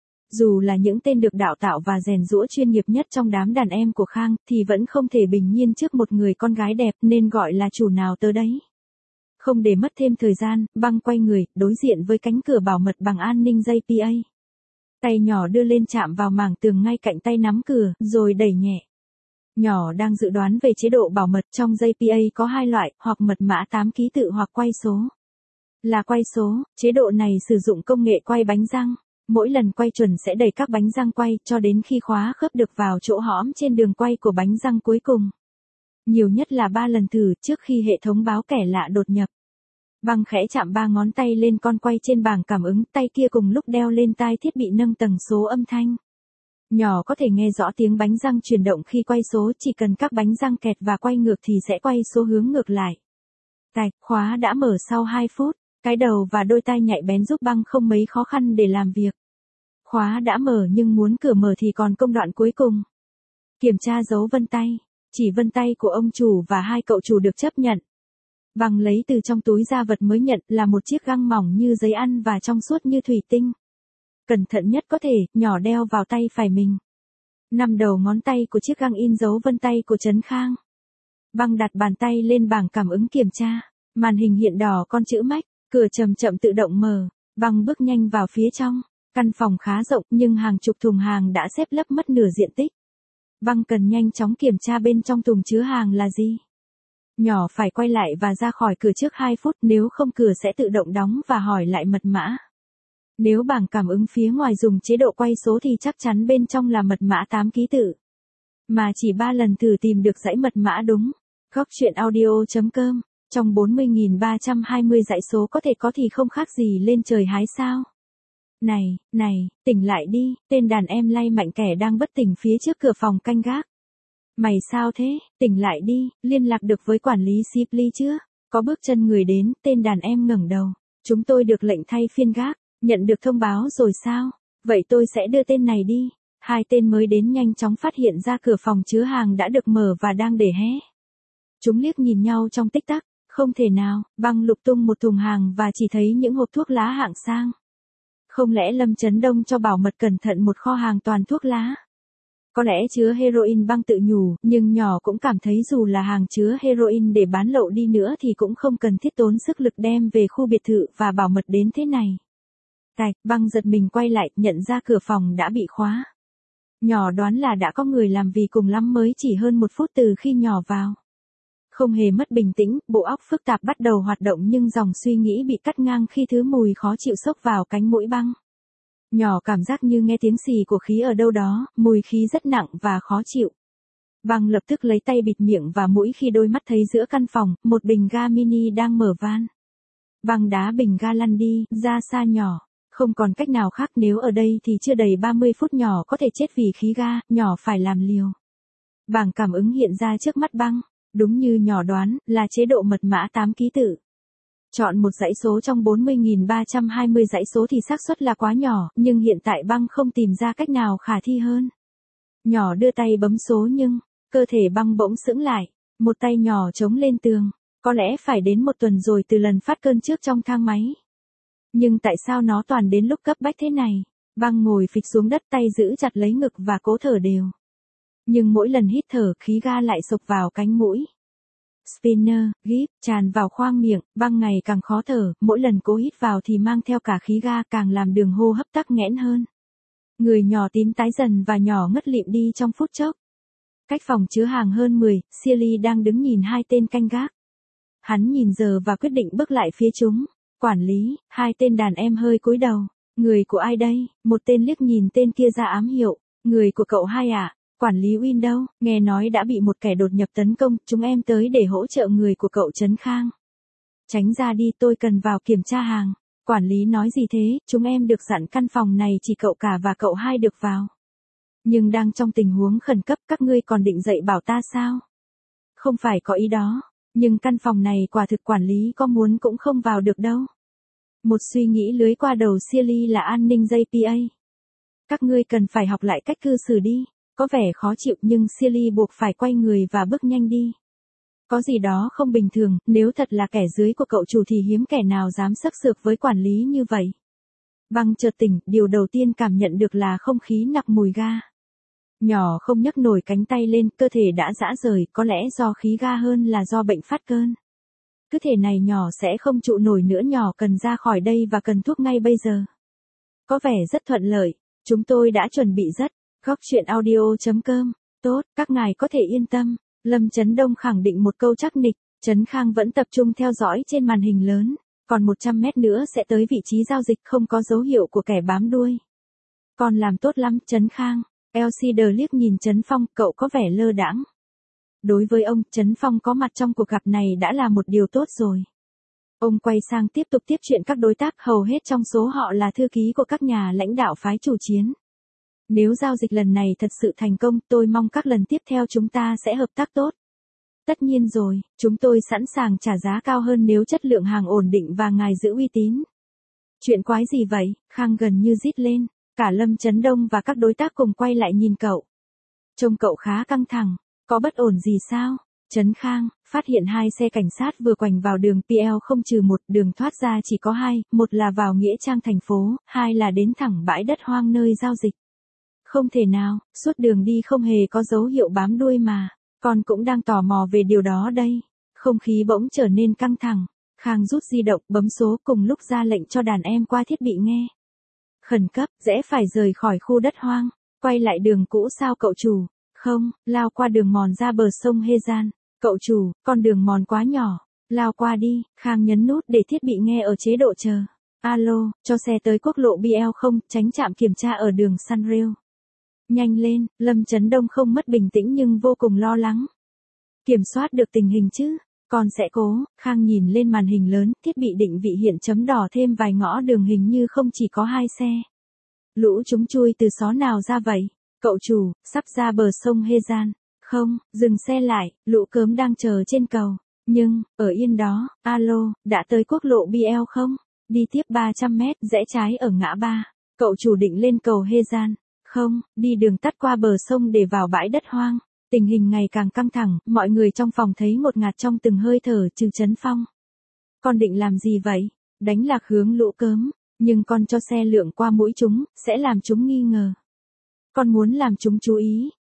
Dù là những tên được đào tạo và rèn giũa chuyên nghiệp nhất trong đám đàn em của Khang, thì vẫn không thể bình nhiên trước một người con gái đẹp nên gọi là chủ nào tớ đấy. Không để mất thêm thời gian, Băng quay người, đối diện với cánh cửa bảo mật bằng an ninh dây PA. Tay nhỏ đưa lên chạm vào mảng tường ngay cạnh tay nắm cửa, rồi đẩy nhẹ. Nhỏ đang dự đoán về chế độ bảo mật trong dây PA có 2 loại, hoặc mật mã 8 ký tự hoặc quay số. Là quay số, chế độ này sử dụng công nghệ quay bánh răng. Mỗi lần quay chuẩn sẽ đẩy các bánh răng quay cho đến khi khóa khớp được vào chỗ hõm trên đường quay của bánh răng cuối cùng. Nhiều nhất là 3 lần thử trước khi hệ thống báo kẻ lạ đột nhập. Băng khẽ chạm 3 ngón tay lên con quay trên bảng cảm ứng, tay kia cùng lúc đeo lên tai thiết bị nâng tần số âm thanh. Nhỏ có thể nghe rõ tiếng bánh răng chuyển động khi quay số, chỉ cần các bánh răng kẹt và quay ngược thì sẽ quay số hướng ngược lại. Tạch, khóa đã mở sau 2 phút, cái đầu và đôi tai nhạy bén giúp Băng không mấy khó khăn để làm việc. Khóa đã mở nhưng muốn cửa mở thì còn công đoạn cuối cùng. Kiểm tra dấu vân tay, chỉ vân tay của ông chủ và 2 cậu chủ được chấp nhận. Băng lấy từ trong túi ra vật mới nhận là một chiếc găng mỏng như giấy ăn và trong suốt như thủy tinh. Cẩn thận nhất có thể, nhỏ đeo vào tay phải mình. 5 đầu ngón tay của chiếc găng in dấu vân tay của Trấn Khang. Băng đặt bàn tay lên bảng cảm ứng kiểm tra. Màn hình hiện đỏ con chữ Mac, cửa chậm chậm tự động mở. Băng bước nhanh vào phía trong. Căn phòng khá rộng nhưng hàng chục thùng hàng đã xếp lấp mất nửa diện tích. Băng cần nhanh chóng kiểm tra bên trong thùng chứa hàng là gì. Nhỏ phải quay lại và ra khỏi cửa trước 2 phút, nếu không cửa sẽ tự động đóng và hỏi lại mật mã. Nếu bảng cảm ứng phía ngoài dùng chế độ quay số thì chắc chắn bên trong là mật mã 8 ký tự. Mà chỉ 3 lần thử tìm được dãy mật mã đúng. Góc chuyện audio.com, trong 40.320 dãy số có thể có thì không khác gì lên trời hái sao. Này, tỉnh lại đi, tên đàn em lay mạnh kẻ đang bất tỉnh phía trước cửa phòng canh gác. Mày sao thế, tỉnh lại đi, liên lạc được với quản lý Shipley chưa? Có bước chân người đến, tên đàn em ngẩng đầu. Chúng tôi được lệnh thay phiên gác, nhận được thông báo rồi sao? Vậy tôi sẽ đưa tên này đi. 2 tên mới đến nhanh chóng phát hiện ra cửa phòng chứa hàng đã được mở và đang để hé. Chúng liếc nhìn nhau trong tích tắc, không thể nào. Băng lục tung một thùng hàng và chỉ thấy những hộp thuốc lá hạng sang. Không lẽ Lâm Chấn Đông cho bảo mật cẩn thận một kho hàng toàn thuốc lá? Có lẽ chứa heroin, băng tự nhủ, nhưng nhỏ cũng cảm thấy dù là hàng chứa heroin để bán lậu đi nữa thì cũng không cần thiết tốn sức lực đem về khu biệt thự và bảo mật đến thế này. Tạch, băng giật mình quay lại, nhận ra cửa phòng đã bị khóa. Nhỏ đoán là đã có người làm vì cùng lắm mới chỉ hơn 1 phút từ khi nhỏ vào. Không hề mất bình tĩnh, bộ óc phức tạp bắt đầu hoạt động nhưng dòng suy nghĩ bị cắt ngang khi thứ mùi khó chịu xốc vào cánh mũi băng. Nhỏ cảm giác như nghe tiếng xì của khí ở đâu đó, mùi khí rất nặng và khó chịu. Băng lập tức lấy tay bịt miệng và mũi khi đôi mắt thấy giữa căn phòng, một bình ga mini đang mở van. Băng đá bình ga lăn đi, ra xa nhỏ. Không còn cách nào khác, nếu ở đây thì chưa đầy 30 phút nhỏ có thể chết vì khí ga, nhỏ phải làm liều. Bảng cảm ứng hiện ra trước mắt băng. Đúng như nhỏ đoán, là chế độ mật mã 8 ký tự. Chọn một dãy số trong 40.320 dãy số thì xác suất là quá nhỏ, nhưng hiện tại băng không tìm ra cách nào khả thi hơn. Nhỏ đưa tay bấm số nhưng, cơ thể băng bỗng sững lại, một tay nhỏ chống lên tường, có lẽ phải đến 1 tuần rồi từ lần phát cơn trước trong thang máy. Nhưng tại sao nó toàn đến lúc cấp bách thế này? Băng ngồi phịch xuống đất, tay giữ chặt lấy ngực và cố thở đều. Nhưng mỗi lần hít thở, khí ga lại xộc vào cánh mũi. Spinner, gíp, tràn vào khoang miệng, băng ngày càng khó thở, mỗi lần cố hít vào thì mang theo cả khí ga, càng làm đường hô hấp tắc nghẽn hơn. Người nhỏ tím tái dần và nhỏ ngất lịm đi trong phút chốc. Cách phòng chứa hàng hơn 10, Silly đang đứng nhìn 2 tên canh gác. Hắn nhìn giờ và quyết định bước lại phía chúng. Quản lý, 2 tên đàn em hơi cúi đầu. Người của ai đây? Một tên liếc nhìn tên kia ra ám hiệu. Người của cậu hai à? Quản lý Win đâu? Nghe nói đã bị một kẻ đột nhập tấn công, chúng em tới để hỗ trợ người của cậu Trấn Khang. Tránh ra đi, tôi cần vào kiểm tra hàng. Quản lý nói gì thế? Chúng em được dặn căn phòng này chỉ cậu cả và cậu hai được vào. Nhưng đang trong tình huống khẩn cấp, các ngươi còn định dậy bảo ta sao? Không phải có ý đó, nhưng căn phòng này quả thực quản lý có muốn cũng không vào được đâu. Một suy nghĩ lưới qua đầu Silly là an ninh JPA. Các ngươi cần phải học lại cách cư xử đi. Có vẻ khó chịu nhưng Silly buộc phải quay người và bước nhanh đi. Có gì đó không bình thường, nếu thật là kẻ dưới của cậu chủ thì hiếm kẻ nào dám xấp xược với quản lý như vậy. Băng chợt tỉnh, điều đầu tiên cảm nhận được là không khí nặc mùi ga. Nhỏ không nhấc nổi cánh tay lên, cơ thể đã rã rời, có lẽ do khí ga hơn là do bệnh phát cơn. Cứ thể này nhỏ sẽ không trụ nổi nữa, nhỏ cần ra khỏi đây và cần thuốc ngay bây giờ. Có vẻ rất thuận lợi, chúng tôi đã chuẩn bị rất. Góc chuyện audio.com. Tốt, các ngài có thể yên tâm. Lâm Chấn Đông khẳng định một câu chắc nịch. Trấn Khang vẫn tập trung theo dõi trên màn hình lớn. Còn 100 mét nữa sẽ tới vị trí giao dịch, không có dấu hiệu của kẻ bám đuôi. Còn làm tốt lắm, Trấn Khang. Elcider liếc nhìn Trấn Phong, cậu có vẻ lơ đãng. Đối với ông, Trấn Phong có mặt trong cuộc gặp này đã là một điều tốt rồi. Ông quay sang tiếp tục tiếp chuyện các đối tác, hầu hết trong số họ là thư ký của các nhà lãnh đạo phái chủ chiến. Nếu giao dịch lần này thật sự thành công, tôi mong các lần tiếp theo chúng ta sẽ hợp tác tốt. Tất nhiên rồi, chúng tôi sẵn sàng trả giá cao hơn nếu chất lượng hàng ổn định và ngài giữ uy tín. Chuyện quái gì vậy? Khang gần như rít lên. Cả Lâm Chấn Đông và các đối tác cùng quay lại nhìn cậu. Trông cậu khá căng thẳng. Có bất ổn gì sao? Trấn Khang, phát hiện 2 xe cảnh sát vừa quành vào đường PL0-1, đường thoát ra chỉ có 2, một là vào nghĩa trang thành phố, 2 là đến thẳng bãi đất hoang nơi giao dịch. Không thể nào, suốt đường đi không hề có dấu hiệu bám đuôi mà. Con cũng đang tò mò về điều đó đây. Không khí bỗng trở nên căng thẳng. Khang rút di động, bấm số, cùng lúc ra lệnh cho đàn em qua thiết bị nghe. Khẩn cấp, rẽ phải rời khỏi khu đất hoang. Quay lại đường cũ sao cậu chủ? Không, lao qua đường mòn ra bờ sông Hê Gian. Cậu chủ, con đường mòn quá nhỏ. Lao qua đi. Khang nhấn nút để thiết bị nghe ở chế độ chờ. Alo, cho xe tới quốc lộ BL0, tránh trạm kiểm tra ở đường Sunrail. Nhanh lên, Lâm Chấn Đông không mất bình tĩnh nhưng vô cùng lo lắng. Kiểm soát được tình hình chứ? Con sẽ cố. Khang nhìn lên màn hình lớn, thiết bị định vị hiện chấm đỏ thêm vài ngõ đường, hình như không chỉ có 2 xe. Lũ chúng chui từ xó nào ra vậy? Cậu chủ, sắp ra bờ sông Hê Gian. Không, dừng xe lại, lũ cớm đang chờ trên cầu. Nhưng, ở yên đó. Alo, đã tới quốc lộ BL không? Đi tiếp 300 mét, rẽ trái ở ngã ba. Cậu chủ định lên cầu Hê Gian. Không, đi đường tắt qua bờ sông để vào bãi đất hoang. Tình hình ngày càng căng thẳng, mọi người trong phòng thấy ngột ngạt trong từng hơi thở, trừ Trấn Phong. Con định làm gì vậy? Đánh lạc hướng lũ cớm, nhưng con cho xe lượn qua mũi chúng, sẽ làm chúng nghi ngờ. Con muốn làm chúng chú ý.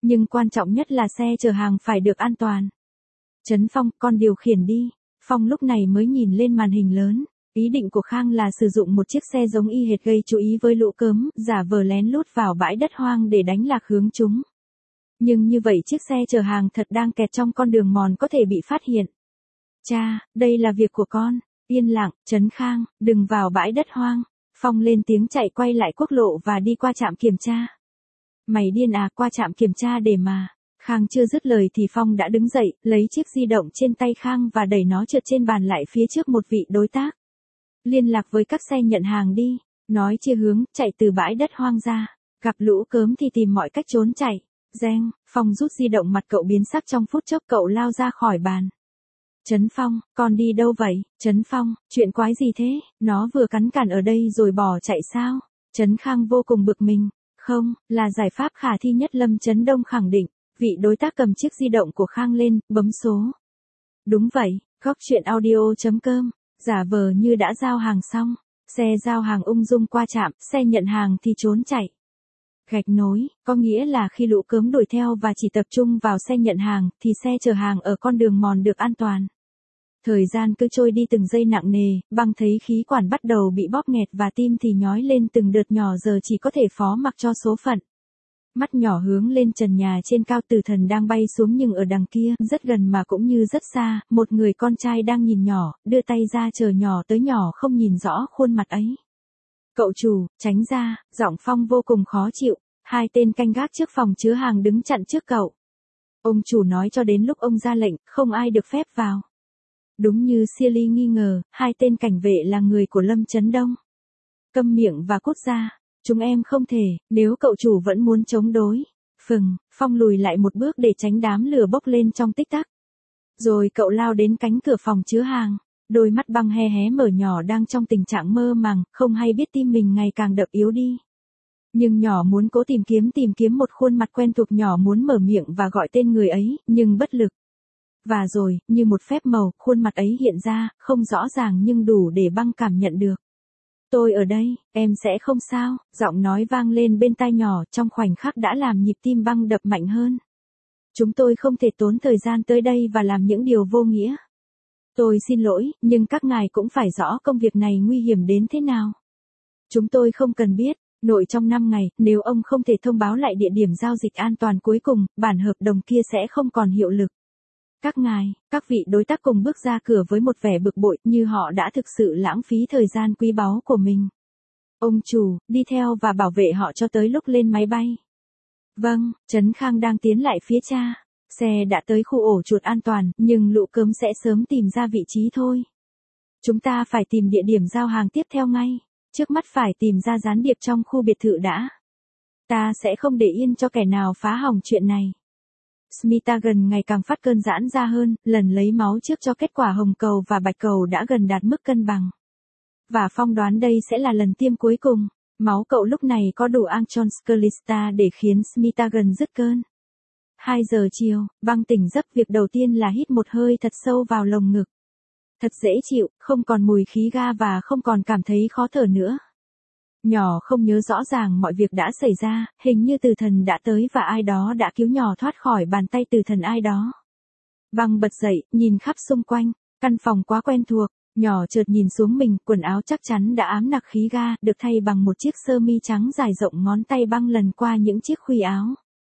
Nhưng quan trọng nhất là xe chở hàng phải được an toàn. Trấn Phong, con điều khiển đi. Phong lúc này mới nhìn lên màn hình lớn. Ý định của Khang là sử dụng một chiếc xe giống y hệt gây chú ý với lũ cớm, giả vờ lén lút vào bãi đất hoang để đánh lạc hướng chúng. Nhưng như vậy chiếc xe chở hàng thật đang kẹt trong con đường mòn có thể bị phát hiện. Cha, đây là việc của con. Yên lặng, Trấn Khang, đừng vào bãi đất hoang. Phong lên tiếng chạy quay lại quốc lộ và đi qua trạm kiểm tra. Mày điên à, qua trạm kiểm tra để mà. Khang chưa dứt lời thì Phong đã đứng dậy, lấy chiếc di động trên tay Khang và đẩy nó trượt trên bàn lại phía trước một vị đối tác. Liên lạc với các xe nhận hàng đi. Nói chia hướng, chạy từ bãi đất hoang ra. Gặp lũ cớm thì tìm mọi cách trốn chạy. Reng, Phong rút di động, mặt cậu biến sắc trong phút chốc, cậu lao ra khỏi bàn. Trấn Phong, con đi đâu vậy? Trấn Phong, chuyện quái gì thế? Nó vừa cắn cản ở đây rồi bỏ chạy sao? Trấn Khang vô cùng bực mình. Không, là giải pháp khả thi nhất, Lâm Trấn Đông khẳng định. Vị đối tác cầm chiếc di động của Khang lên, bấm số. Đúng vậy, Góc Chuyện Audio.com. Giả vờ như đã giao hàng xong. Xe giao hàng ung dung qua trạm, xe nhận hàng thì trốn chạy. Gạch nối, có nghĩa là khi lũ cớm đuổi theo và chỉ tập trung vào xe nhận hàng, thì xe chở hàng ở con đường mòn được an toàn. Thời gian cứ trôi đi từng giây nặng nề, Băng thấy khí quản bắt đầu bị bóp nghẹt và tim thì nhói lên từng đợt nhỏ, giờ chỉ có thể phó mặc cho số phận. Mắt nhỏ hướng lên trần nhà trên cao, Tử Thần đang bay xuống nhưng ở đằng kia, rất gần mà cũng như rất xa, một người con trai đang nhìn nhỏ, đưa tay ra chờ nhỏ tới, nhỏ không nhìn rõ khuôn mặt ấy. Cậu chủ, tránh ra, giọng Phong vô cùng khó chịu, hai tên canh gác trước phòng chứa hàng đứng chặn trước cậu. Ông chủ nói cho đến lúc ông ra lệnh, không ai được phép vào. Đúng như Silly nghi ngờ, hai tên cảnh vệ là người của Lâm Trấn Đông. Câm miệng và cút ra, chúng em không thể, nếu cậu chủ vẫn muốn chống đối. Phong lùi lại một bước để tránh đám lửa bốc lên trong tích tắc. Rồi cậu lao đến cánh cửa phòng chứa hàng. Đôi mắt Băng hé hé mở, nhỏ đang trong tình trạng mơ màng, không hay biết tim mình ngày càng đập yếu đi. Nhưng nhỏ muốn cố tìm kiếm một khuôn mặt quen thuộc, nhỏ muốn mở miệng và gọi tên người ấy, nhưng bất lực. Và rồi, như một phép màu, khuôn mặt ấy hiện ra, không rõ ràng nhưng đủ để Băng cảm nhận được. Tôi ở đây, em sẽ không sao, giọng nói vang lên bên tai nhỏ, trong khoảnh khắc đã làm nhịp tim Băng đập mạnh hơn. Chúng tôi không thể tốn thời gian tới đây và làm những điều vô nghĩa. Tôi xin lỗi, nhưng các ngài cũng phải rõ công việc này nguy hiểm đến thế nào. Chúng tôi không cần biết, nội trong 5 ngày, nếu ông không thể thông báo lại địa điểm giao dịch an toàn cuối cùng, bản hợp đồng kia sẽ không còn hiệu lực. Các ngài, các vị đối tác cùng bước ra cửa với một vẻ bực bội, như họ đã thực sự lãng phí thời gian quý báu của mình. Ông chủ, đi theo và bảo vệ họ cho tới lúc lên máy bay. Vâng, Trấn Khang đang tiến lại phía cha. Xe đã tới khu ổ chuột an toàn, nhưng lũ cớm sẽ sớm tìm ra vị trí thôi. Chúng ta phải tìm địa điểm giao hàng tiếp theo ngay. Trước mắt phải tìm ra gián điệp trong khu biệt thự đã. Ta sẽ không để yên cho kẻ nào phá hỏng chuyện này. Smitagon ngày càng phát cơn giãn ra hơn, lần lấy máu trước cho kết quả hồng cầu và bạch cầu đã gần đạt mức cân bằng. Và Phong đoán đây sẽ là lần tiêm cuối cùng. Máu cậu lúc này có đủ Anchonskelista để khiến Smitagon dứt cơn. 2 giờ chiều, Băng tỉnh giấc, việc đầu tiên là hít một hơi thật sâu vào lồng ngực. Thật dễ chịu, không còn mùi khí ga và không còn cảm thấy khó thở nữa. Nhỏ không nhớ rõ ràng mọi việc đã xảy ra, hình như Tử Thần đã tới và ai đó đã cứu nhỏ thoát khỏi bàn tay Tử Thần ai đó. Băng bật dậy, nhìn khắp xung quanh, căn phòng quá quen thuộc, nhỏ chợt nhìn xuống mình, quần áo chắc chắn đã ám nặc khí ga, được thay bằng một chiếc sơ mi trắng dài rộng, ngón tay Băng lần qua những chiếc khuy áo.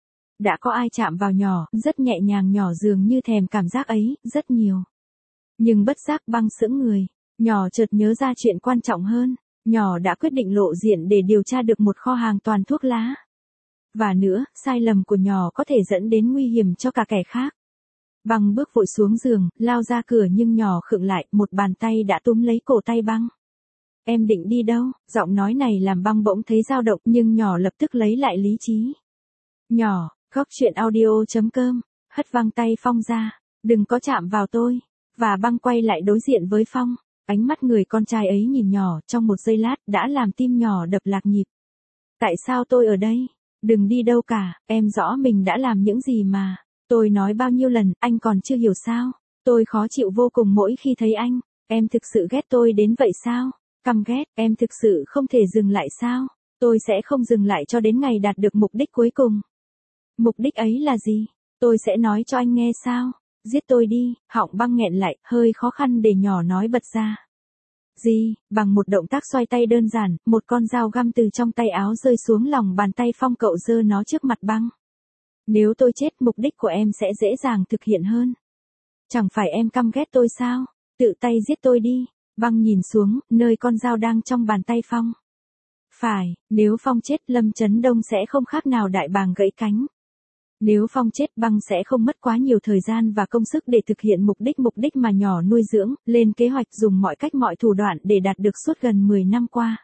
Đã có ai chạm vào nhỏ, rất nhẹ nhàng, nhỏ dường như thèm cảm giác ấy, rất nhiều. Nhưng bất giác Băng sững người, nhỏ chợt nhớ ra chuyện quan trọng hơn, nhỏ đã quyết định lộ diện để điều tra được một kho hàng toàn thuốc lá. Và nữa, sai lầm của nhỏ có thể dẫn đến nguy hiểm cho cả kẻ khác. Băng bước vội xuống giường, lao ra cửa nhưng nhỏ khựng lại, một bàn tay đã túm lấy cổ tay Băng. Em định đi đâu? Giọng nói này làm Băng bỗng thấy dao động nhưng nhỏ lập tức lấy lại lý trí. Nhỏ, Góc Chuyện Audio.com, hất văng tay Phong ra, đừng có chạm vào tôi. Và Băng quay lại đối diện với Phong, ánh mắt người con trai ấy nhìn nhỏ trong một giây lát đã làm tim nhỏ đập lạc nhịp. Tại sao tôi ở đây? Đừng đi đâu cả, em rõ mình đã làm những gì mà. Tôi nói bao nhiêu lần, anh còn chưa hiểu sao? Tôi khó chịu vô cùng mỗi khi thấy anh. Em thực sự ghét tôi đến vậy sao? Căm ghét, em thực sự không thể dừng lại sao? Tôi sẽ không dừng lại cho đến ngày đạt được mục đích cuối cùng. Mục đích ấy là gì? Tôi sẽ nói cho anh nghe sao? Giết tôi đi, họng Băng nghẹn lại, hơi khó khăn để nhỏ nói bật ra. Gì? Bằng một động tác xoay tay đơn giản, một con dao găm từ trong tay áo rơi xuống lòng bàn tay Phong, cậu giơ nó trước mặt Băng. Nếu tôi chết, mục đích của em sẽ dễ dàng thực hiện hơn. Chẳng phải em căm ghét tôi sao? Tự tay giết tôi đi. Băng nhìn xuống, nơi con dao đang trong bàn tay Phong. Phải, nếu Phong chết, Lâm Chấn Đông sẽ không khác nào đại bàng gãy cánh. Nếu Phong chết, Băng sẽ không mất quá nhiều thời gian và công sức để thực hiện mục đích mà nhỏ nuôi dưỡng, lên kế hoạch dùng mọi cách mọi thủ đoạn để đạt được suốt gần 10 năm qua.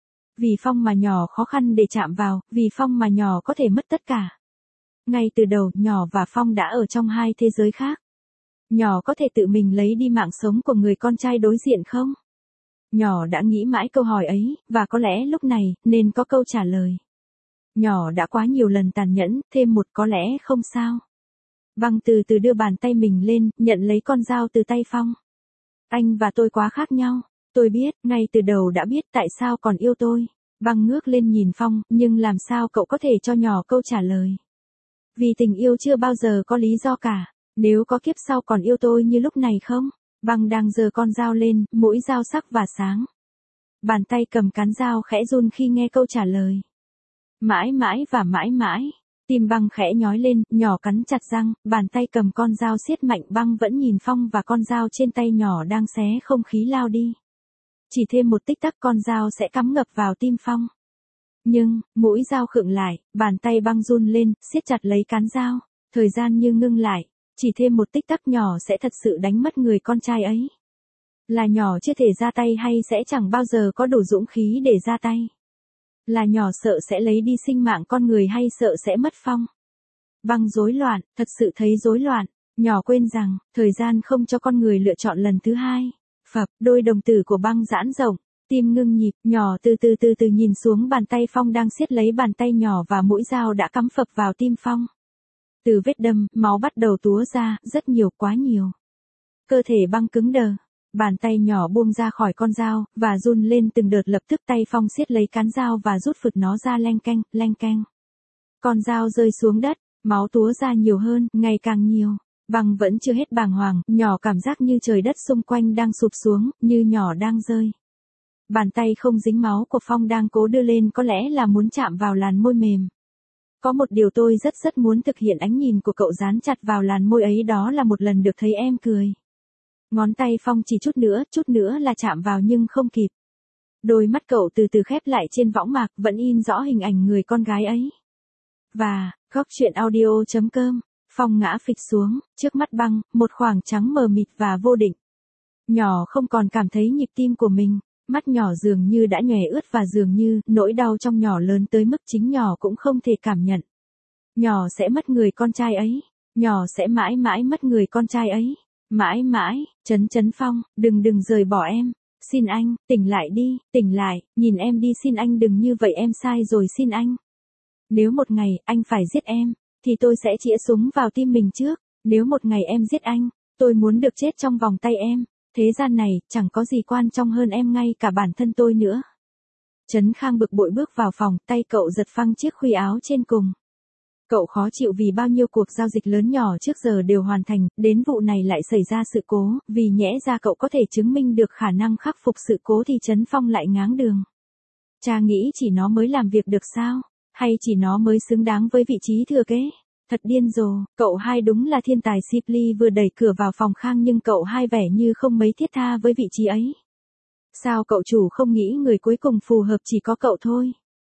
Vì Phong mà nhỏ khó khăn để chạm vào, vì Phong mà nhỏ có thể mất tất cả. Ngay từ đầu, nhỏ và Phong đã ở trong hai thế giới khác. Nhỏ có thể tự mình lấy đi mạng sống của người con trai đối diện không? Nhỏ đã nghĩ mãi câu hỏi ấy, và có lẽ lúc này, nên có câu trả lời. Nhỏ đã quá nhiều lần tàn nhẫn, thêm một có lẽ không sao. Băng từ từ đưa bàn tay mình lên, nhận lấy con dao từ tay Phong. Anh và tôi quá khác nhau. Tôi biết, ngay từ đầu đã biết tại sao còn yêu tôi. Băng ngước lên nhìn Phong, nhưng làm sao cậu có thể cho nhỏ câu trả lời? Vì tình yêu chưa bao giờ có lý do cả. Nếu có kiếp sau còn yêu tôi như lúc này không? Băng đang giơ con dao lên, mũi dao sắc và sáng. Bàn tay cầm cán dao khẽ run khi nghe câu trả lời. Mãi mãi và mãi mãi. Tim Băng khẽ nhói lên, nhỏ cắn chặt răng, bàn tay cầm con dao siết mạnh. Băng vẫn nhìn Phong và con dao trên tay nhỏ đang xé không khí lao đi. Chỉ thêm một tích tắc con dao sẽ cắm ngập vào tim Phong. Nhưng, mũi dao khựng lại, bàn tay Băng run lên, siết chặt lấy cán dao. Thời gian như ngưng lại. Chỉ thêm một tích tắc nhỏ sẽ thật sự đánh mất người con trai ấy. Là nhỏ chưa thể ra tay hay sẽ chẳng bao giờ có đủ dũng khí để ra tay? Là nhỏ sợ sẽ lấy đi sinh mạng con người hay sợ sẽ mất Phong? Băng rối loạn, thật sự thấy rối loạn. Nhỏ quên rằng, thời gian không cho con người lựa chọn lần thứ hai. Phập, đôi đồng tử của Băng giãn rộng, tim ngưng nhịp, nhỏ từ từ nhìn xuống bàn tay Phong đang siết lấy bàn tay nhỏ và mũi dao đã cắm phập vào tim Phong. Từ vết đâm, máu bắt đầu túa ra, rất nhiều, quá nhiều. Cơ thể Băng cứng đờ. Bàn tay nhỏ buông ra khỏi con dao, và run lên từng đợt, lập tức tay Phong siết lấy cán dao và rút phượt nó ra, leng keng, leng keng. Con dao rơi xuống đất, máu túa ra nhiều hơn, ngày càng nhiều. Băng vẫn chưa hết bàng hoàng, nhỏ cảm giác như trời đất xung quanh đang sụp xuống, như nhỏ đang rơi. Bàn tay không dính máu của Phong đang cố đưa lên có lẽ là muốn chạm vào làn môi mềm. Có một điều tôi rất muốn thực hiện, ánh nhìn của cậu dán chặt vào làn môi ấy, đó là một lần được thấy em cười. Ngón tay Phong chỉ chút nữa là chạm vào nhưng không kịp. Đôi mắt cậu từ từ khép lại, trên võng mạc vẫn in rõ hình ảnh người con gái ấy. Và, góc truyện audio.com, Phong ngã phịch xuống, trước mắt Băng, một khoảng trắng mờ mịt và vô định. Nhỏ không còn cảm thấy nhịp tim của mình, mắt nhỏ dường như đã nhòe ướt và dường như nỗi đau trong nhỏ lớn tới mức chính nhỏ cũng không thể cảm nhận. Nhỏ sẽ mất người con trai ấy, nhỏ sẽ mãi mãi mất người con trai ấy. Mãi mãi, Chấn Phong, đừng rời bỏ em. Xin anh, tỉnh lại đi, tỉnh lại, nhìn em đi, xin anh đừng như vậy, em sai rồi, xin anh. Nếu một ngày, anh phải giết em, thì tôi sẽ chĩa súng vào tim mình trước. Nếu một ngày em giết anh, tôi muốn được chết trong vòng tay em. Thế gian này, chẳng có gì quan trọng hơn em, ngay cả bản thân tôi nữa. Trấn Khang bực bội bước vào phòng, tay cậu giật phăng chiếc khuy áo trên cùng. Cậu khó chịu vì bao nhiêu cuộc giao dịch lớn nhỏ trước giờ đều hoàn thành, đến vụ này lại xảy ra sự cố, vì nhẽ ra cậu có thể chứng minh được khả năng khắc phục sự cố thì Trấn Phong lại ngáng đường. Cha nghĩ chỉ nó mới làm việc được sao? Hay chỉ nó mới xứng đáng với vị trí thừa kế? Thật điên rồ, cậu hai đúng là thiên tài. Sipli vừa đẩy cửa vào phòng Khang nhưng cậu hai vẻ như không mấy thiết tha với vị trí ấy. Sao cậu chủ không nghĩ người cuối cùng phù hợp chỉ có cậu thôi?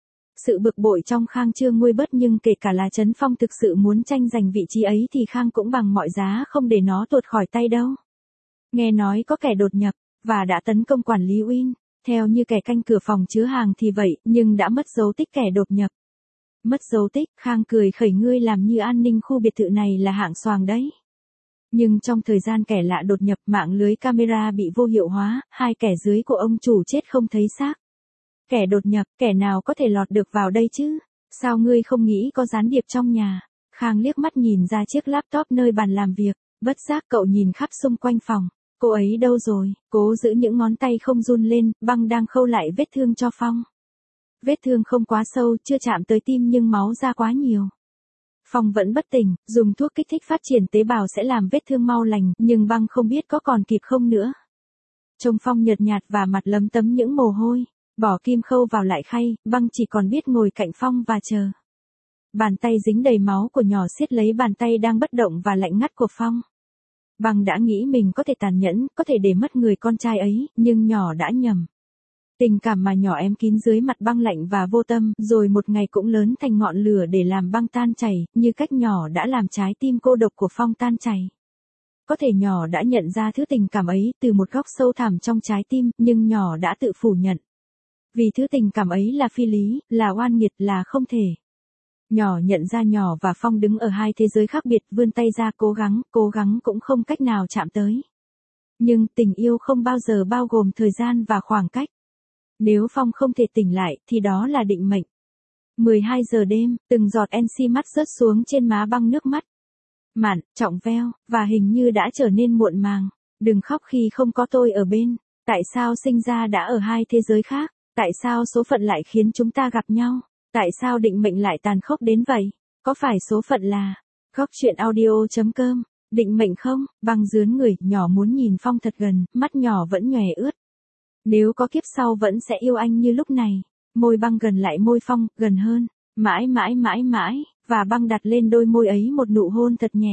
Sự bực bội trong Khang chưa nguôi bớt, nhưng kể cả là Trấn Phong thực sự muốn tranh giành vị trí ấy thì Khang cũng bằng mọi giá không để nó tuột khỏi tay đâu. Nghe nói có kẻ đột nhập, và đã tấn công quản lý Win, theo như kẻ canh cửa phòng chứa hàng thì vậy, nhưng đã mất dấu tích kẻ đột nhập. Mất dấu tích, Khang cười khẩy, ngươi làm như an ninh khu biệt thự này là hạng xoàng đấy. Nhưng trong thời gian kẻ lạ đột nhập, mạng lưới camera bị vô hiệu hóa, hai kẻ dưới của ông chủ chết không thấy xác. Kẻ đột nhập, kẻ nào có thể lọt được vào đây chứ? Sao ngươi không nghĩ có gián điệp trong nhà? Khang liếc mắt nhìn ra chiếc laptop nơi bàn làm việc, bất giác cậu nhìn khắp xung quanh phòng. Cô ấy đâu rồi? Cố giữ những ngón tay không run lên, Băng đang khâu lại vết thương cho Phong. Vết thương không quá sâu, chưa chạm tới tim nhưng máu ra quá nhiều. Phong vẫn bất tỉnh, dùng thuốc kích thích phát triển tế bào sẽ làm vết thương mau lành, nhưng băng không biết có còn kịp không nữa. Trông Phong nhợt nhạt và mặt lấm tấm những mồ hôi, bỏ kim khâu vào lại khay, băng chỉ còn biết ngồi cạnh Phong và chờ. Bàn tay dính đầy máu của nhỏ siết lấy bàn tay đang bất động và lạnh ngắt của Phong. Băng đã nghĩ mình có thể tàn nhẫn, có thể để mất người con trai ấy, nhưng nhỏ đã nhầm. Tình cảm mà nhỏ ém kín dưới mặt băng lạnh và vô tâm, rồi một ngày cũng lớn thành ngọn lửa để làm băng tan chảy, như cách nhỏ đã làm trái tim cô độc của Phong tan chảy. Có thể nhỏ đã nhận ra thứ tình cảm ấy từ một góc sâu thẳm trong trái tim, nhưng nhỏ đã tự phủ nhận. Vì thứ tình cảm ấy là phi lý, là oan nghiệt, là không thể. Nhỏ nhận ra nhỏ và Phong đứng ở hai thế giới khác biệt, vươn tay ra cố gắng cũng không cách nào chạm tới. Nhưng tình yêu không bao giờ bao gồm thời gian và khoảng cách. Nếu Phong không thể tỉnh lại, thì đó là định mệnh. 12 giờ đêm, từng giọt NC mắt rớt xuống trên má băng, nước mắt mặn, trọng veo, và hình như đã trở nên muộn màng. Đừng khóc khi không có tôi ở bên. Tại sao sinh ra đã ở hai thế giới khác? Tại sao số phận lại khiến chúng ta gặp nhau? Tại sao định mệnh lại tàn khốc đến vậy? Có phải số phận là... Góc chuyện audio.com. Định mệnh không? Băng dướn người, nhỏ muốn nhìn Phong thật gần, mắt nhỏ vẫn nhòe ướt. Nếu có kiếp sau vẫn sẽ yêu anh như lúc này. Môi băng gần lại môi Phong, gần hơn. Mãi mãi mãi mãi, và băng đặt lên đôi môi ấy một nụ hôn thật nhẹ.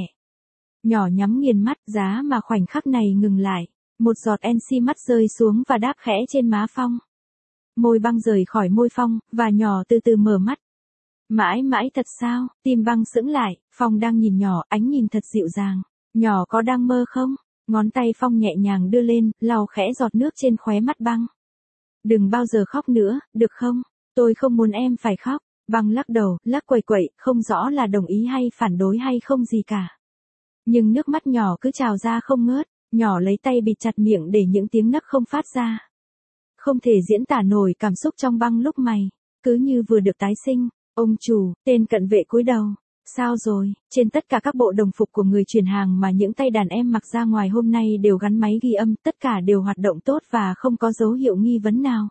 Nhỏ nhắm nghiền mắt, giá mà khoảnh khắc này ngừng lại. Một giọt NC mắt rơi xuống và đáp khẽ trên má Phong. Môi băng rời khỏi môi Phong, và nhỏ từ từ mở mắt. Mãi mãi thật sao? Tim băng sững lại, Phong đang nhìn nhỏ, ánh nhìn thật dịu dàng. Nhỏ có đang mơ không? Ngón tay Phong nhẹ nhàng đưa lên, lau khẽ giọt nước trên khóe mắt băng. Đừng bao giờ khóc nữa, được không? Tôi không muốn em phải khóc. Băng lắc đầu, lắc quẩy quẩy, không rõ là đồng ý hay phản đối hay không gì cả. Nhưng nước mắt nhỏ cứ trào ra không ngớt, nhỏ lấy tay bịt chặt miệng để những tiếng nấc không phát ra. Không thể diễn tả nổi cảm xúc trong băng lúc này, cứ như vừa được tái sinh. Ông chủ, tên cận vệ cúi đầu. Sao rồi? Trên tất cả các bộ đồng phục của người chuyển hàng mà những tay đàn em mặc ra ngoài hôm nay đều gắn máy ghi âm, tất cả đều hoạt động tốt và không có dấu hiệu nghi vấn nào.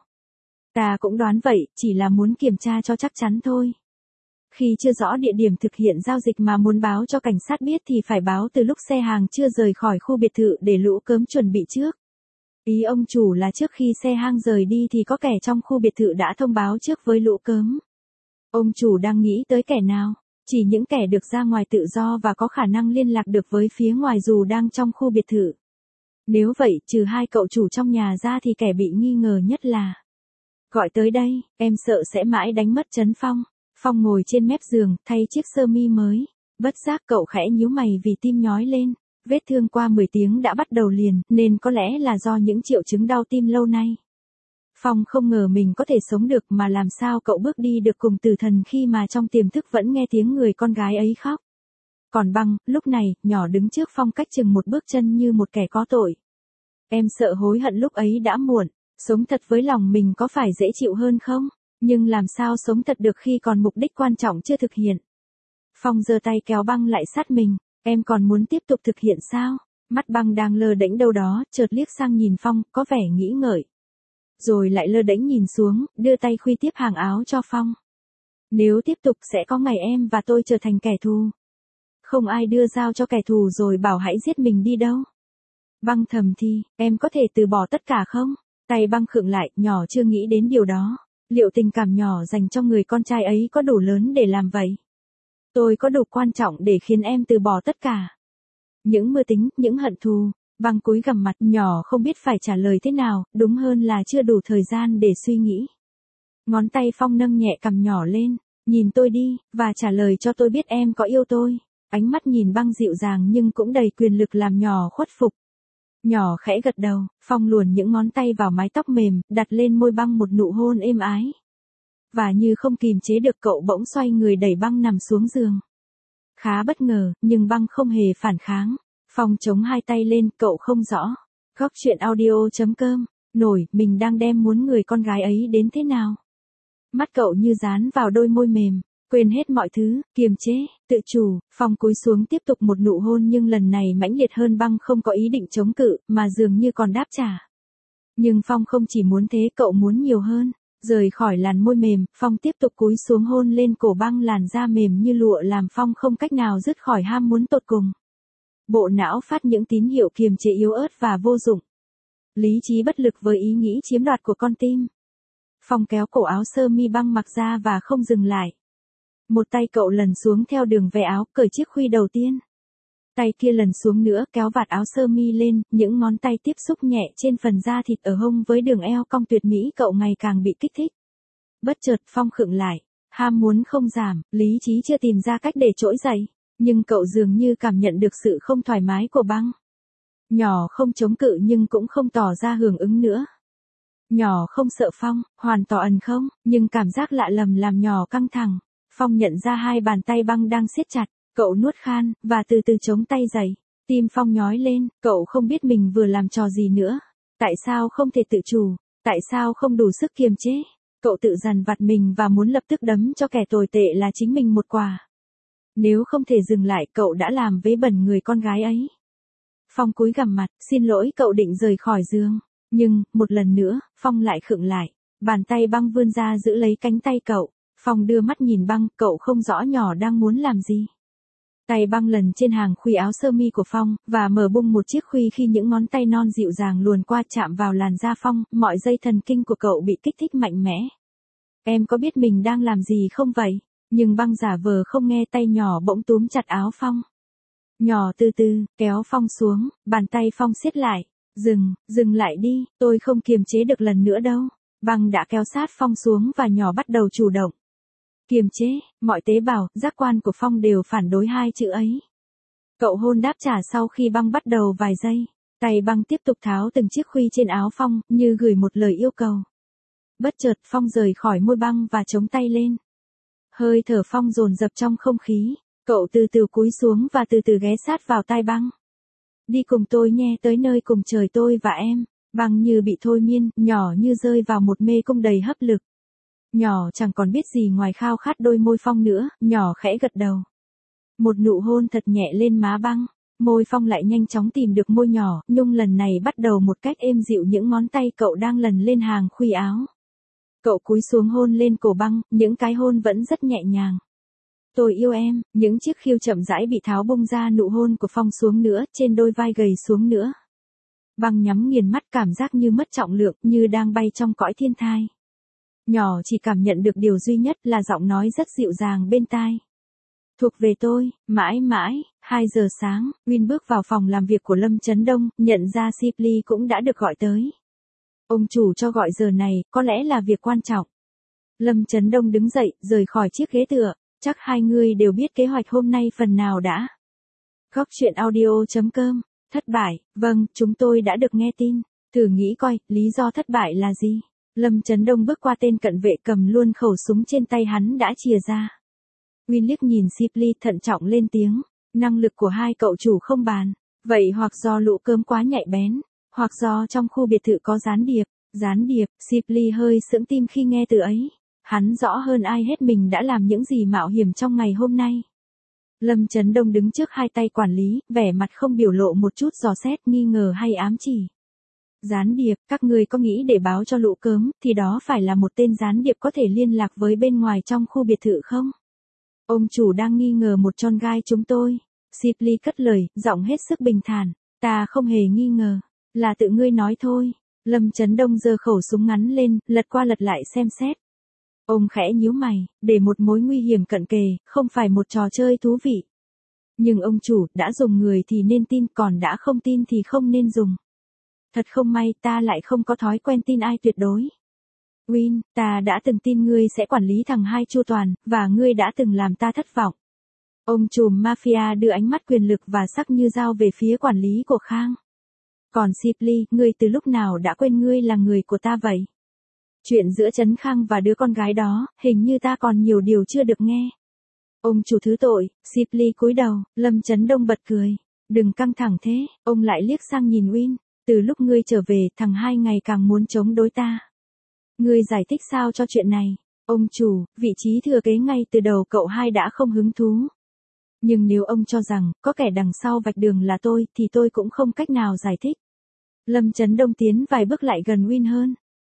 Ta cũng đoán vậy, chỉ là muốn kiểm tra cho chắc chắn thôi. Khi chưa rõ địa điểm thực hiện giao dịch mà muốn báo cho cảnh sát biết thì phải báo từ lúc xe hàng chưa rời khỏi khu biệt thự để lũ cớm chuẩn bị trước. Ý ông chủ là trước khi xe hang rời đi thì có kẻ trong khu biệt thự đã thông báo trước với lũ cớm. Ông chủ đang nghĩ tới kẻ nào? Chỉ những kẻ được ra ngoài tự do và có khả năng liên lạc được với phía ngoài dù đang trong khu biệt thự. Nếu vậy, trừ hai cậu chủ trong nhà ra thì kẻ bị nghi ngờ nhất là... Gọi tới đây, em sợ sẽ mãi đánh mất trấn Phong. Phong ngồi trên mép giường, thay chiếc sơ mi mới. Bất giác cậu khẽ nhíu mày vì tim nhói lên. Vết thương qua 10 tiếng đã bắt đầu liền, nên có lẽ là do những triệu chứng đau tim lâu nay. Phong không ngờ mình có thể sống được, mà làm sao cậu bước đi được cùng tử thần khi mà trong tiềm thức vẫn nghe tiếng người con gái ấy khóc. Còn băng, lúc này, nhỏ đứng trước Phong cách chừng một bước chân như một kẻ có tội. Em sợ hối hận lúc ấy đã muộn. Sống thật với lòng mình có phải dễ chịu hơn không? Nhưng làm sao sống thật được khi còn mục đích quan trọng chưa thực hiện? Phong giơ tay kéo băng lại sát mình. Em còn muốn tiếp tục thực hiện sao? Mắt băng đang lơ đễnh đâu đó, chợt liếc sang nhìn Phong, có vẻ nghĩ ngợi. Rồi lại lơ đễnh nhìn xuống, đưa tay khuy tiếp hàng áo cho Phong. Nếu tiếp tục sẽ có ngày em và tôi trở thành kẻ thù. Không ai đưa dao cho kẻ thù rồi bảo hãy giết mình đi đâu. Băng thầm thì, em có thể từ bỏ tất cả không? Tay băng khựng lại, nhỏ chưa nghĩ đến điều đó. Liệu tình cảm nhỏ dành cho người con trai ấy có đủ lớn để làm vậy? Tôi có đủ quan trọng để khiến em từ bỏ tất cả? Những mưu tính, những hận thù. Băng cúi gằm mặt, nhỏ không biết phải trả lời thế nào, đúng hơn là chưa đủ thời gian để suy nghĩ. Ngón tay Phong nâng nhẹ cằm nhỏ lên, nhìn tôi đi, và trả lời cho tôi biết em có yêu tôi. Ánh mắt nhìn băng dịu dàng nhưng cũng đầy quyền lực làm nhỏ khuất phục. Nhỏ khẽ gật đầu, Phong luồn những ngón tay vào mái tóc mềm, đặt lên môi băng một nụ hôn êm ái. Và như không kìm chế được cậu bỗng xoay người đẩy băng nằm xuống giường. Khá bất ngờ, nhưng băng không hề phản kháng. Phong chống hai tay lên, cậu không rõ. Góc chuyện audio.com, nổi, mình đang đem muốn người con gái ấy đến thế nào. Mắt cậu như dán vào đôi môi mềm, quên hết mọi thứ, kiềm chế, tự chủ. Phong cúi xuống tiếp tục một nụ hôn nhưng lần này mãnh liệt hơn, băng không có ý định chống cự, mà dường như còn đáp trả. Nhưng Phong không chỉ muốn thế, cậu muốn nhiều hơn. Rời khỏi làn môi mềm, Phong tiếp tục cúi xuống hôn lên cổ băng, làn da mềm như lụa làm Phong không cách nào dứt khỏi ham muốn tột cùng. Bộ não phát những tín hiệu kiềm chế yếu ớt và vô dụng. Lý trí bất lực với ý nghĩ chiếm đoạt của con tim. Phong kéo cổ áo sơ mi băng mặc ra và không dừng lại. Một tay cậu lần xuống theo đường ve áo, cởi chiếc khuy đầu tiên. Tay kia lần xuống nữa, kéo vạt áo sơ mi lên, những ngón tay tiếp xúc nhẹ trên phần da thịt ở hông với đường eo cong tuyệt mỹ, cậu ngày càng bị kích thích. Bất chợt Phong khựng lại, ham muốn không giảm, lý trí chưa tìm ra cách để trỗi dậy, nhưng cậu dường như cảm nhận được sự không thoải mái của băng. Nhỏ không chống cự nhưng cũng không tỏ ra hưởng ứng nữa. Nhỏ không sợ Phong, hoàn toàn không, nhưng cảm giác lạ lầm làm nhỏ căng thẳng. Phong nhận ra hai bàn tay băng đang siết chặt, cậu nuốt khan, và từ từ chống tay dậy. Tim Phong nhói lên, cậu không biết mình vừa làm trò gì nữa. Tại sao không thể tự chủ, tại sao không đủ sức kiềm chế. Cậu tự dằn vặt mình và muốn lập tức đấm cho kẻ tồi tệ là chính mình một quả. Nếu không thể dừng lại, cậu đã làm vế bẩn người con gái ấy. Phong cúi gằm mặt, xin lỗi, cậu định rời khỏi giường. Nhưng, một lần nữa, Phong lại khựng lại. Bàn tay băng vươn ra giữ lấy cánh tay cậu. Phong đưa mắt nhìn băng, cậu không rõ nhỏ đang muốn làm gì. Tay băng lần trên hàng khuy áo sơ mi của Phong, và mở bung một chiếc khuy khi những ngón tay non dịu dàng luồn qua chạm vào làn da Phong, mọi dây thần kinh của cậu bị kích thích mạnh mẽ. Em có biết mình đang làm gì không vậy? Nhưng băng giả vờ không nghe, tay nhỏ bỗng túm chặt áo Phong. Nhỏ từ từ, kéo Phong xuống, bàn tay Phong siết lại. Dừng lại đi, tôi không kiềm chế được lần nữa đâu. Băng đã kéo sát Phong xuống và nhỏ bắt đầu chủ động. Kiềm chế, mọi tế bào, giác quan của Phong đều phản đối hai chữ ấy. Cậu hôn đáp trả sau khi băng bắt đầu vài giây. Tay băng tiếp tục tháo từng chiếc khuy trên áo Phong, như gửi một lời yêu cầu. Bất chợt Phong rời khỏi môi băng và chống tay lên. Hơi thở Phong dồn dập trong không khí. Cậu từ từ cúi xuống và từ từ ghé sát vào tai băng. Đi cùng tôi nhé, tới nơi cùng trời tôi và em. Băng như bị thôi miên, nhỏ như rơi vào một mê cung đầy hấp lực. Nhỏ chẳng còn biết gì ngoài khao khát đôi môi Phong nữa, nhỏ khẽ gật đầu. Một nụ hôn thật nhẹ lên má băng, môi Phong lại nhanh chóng tìm được môi nhỏ, Nhung lần này bắt đầu một cách êm dịu những ngón tay cậu đang lần lên hàng khuy áo. Cậu cúi xuống hôn lên cổ băng, những cái hôn vẫn rất nhẹ nhàng. Tôi yêu em, những chiếc khiêu chậm rãi bị tháo bung ra, nụ hôn của Phong xuống nữa, trên đôi vai gầy xuống nữa. Băng nhắm nghiền mắt, cảm giác như mất trọng lượng, như đang bay trong cõi thiên thai. Nhỏ chỉ cảm nhận được điều duy nhất là giọng nói rất dịu dàng bên tai. Thuộc về tôi, mãi mãi. 2 giờ sáng, Win bước vào phòng làm việc của Lâm Chấn Đông, nhận ra Sipli cũng đã được gọi tới. Ông chủ cho gọi giờ này, có lẽ là việc quan trọng. Lâm Chấn Đông đứng dậy, rời khỏi chiếc ghế tựa. Chắc hai người đều biết kế hoạch hôm nay phần nào đã. Góc chuyện audio.com. Thất bại, vâng, chúng tôi đã được nghe tin. Thử nghĩ coi, lý do thất bại là gì? Lâm Chấn Đông bước qua tên cận vệ cầm luôn khẩu súng trên tay hắn đã chìa ra. Win liếc nhìn Sipli thận trọng lên tiếng. Năng lực của hai cậu chủ không bàn. Vậy hoặc do lũ cơm quá nhạy bén, hoặc do trong khu biệt thự có gián điệp. Gián điệp, Sipli hơi sững tim khi nghe từ ấy. Hắn rõ hơn ai hết mình đã làm những gì mạo hiểm trong ngày hôm nay. Lâm Chấn Đông đứng trước hai tay quản lý, vẻ mặt không biểu lộ một chút dò xét, nghi ngờ hay ám chỉ. Gián điệp, các người có nghĩ để báo cho lũ cớm, thì đó phải là một tên gián điệp có thể liên lạc với bên ngoài trong khu biệt thự không? Ông chủ đang nghi ngờ một con gai chúng tôi. Sipli cất lời, giọng hết sức bình thản. Ta không hề nghi ngờ, là tự ngươi nói thôi. Lâm Chấn Đông giơ khẩu súng ngắn lên, lật qua lật lại xem xét. Ông khẽ nhíu mày, để một mối nguy hiểm cận kề, không phải một trò chơi thú vị. Nhưng ông chủ, đã dùng người thì nên tin, còn đã không tin thì không nên dùng. Thật không may, ta lại không có thói quen tin ai tuyệt đối. Win, ta đã từng tin ngươi sẽ quản lý thằng hai chu toàn, và ngươi đã từng làm ta thất vọng. Ông trùm mafia đưa ánh mắt quyền lực và sắc như dao về phía quản lý của Khang. Còn Sipli, ngươi từ lúc nào đã quên ngươi là người của ta vậy? Chuyện giữa Trấn Khang và đứa con gái đó, hình như ta còn nhiều điều chưa được nghe. Ông chủ thứ tội. Sipli cúi đầu, Lâm Chấn Đông bật cười. Đừng căng thẳng thế, ông lại liếc sang nhìn Win. Từ lúc ngươi trở về, thằng hai ngày càng muốn chống đối ta. Ngươi giải thích sao cho chuyện này? Ông chủ, vị trí thừa kế ngay từ đầu cậu hai đã không hứng thú. Nhưng nếu ông cho rằng, có kẻ đằng sau vạch đường là tôi, thì tôi cũng không cách nào giải thích. Lâm Chấn Đông tiến vài bước lại gần Win hơn.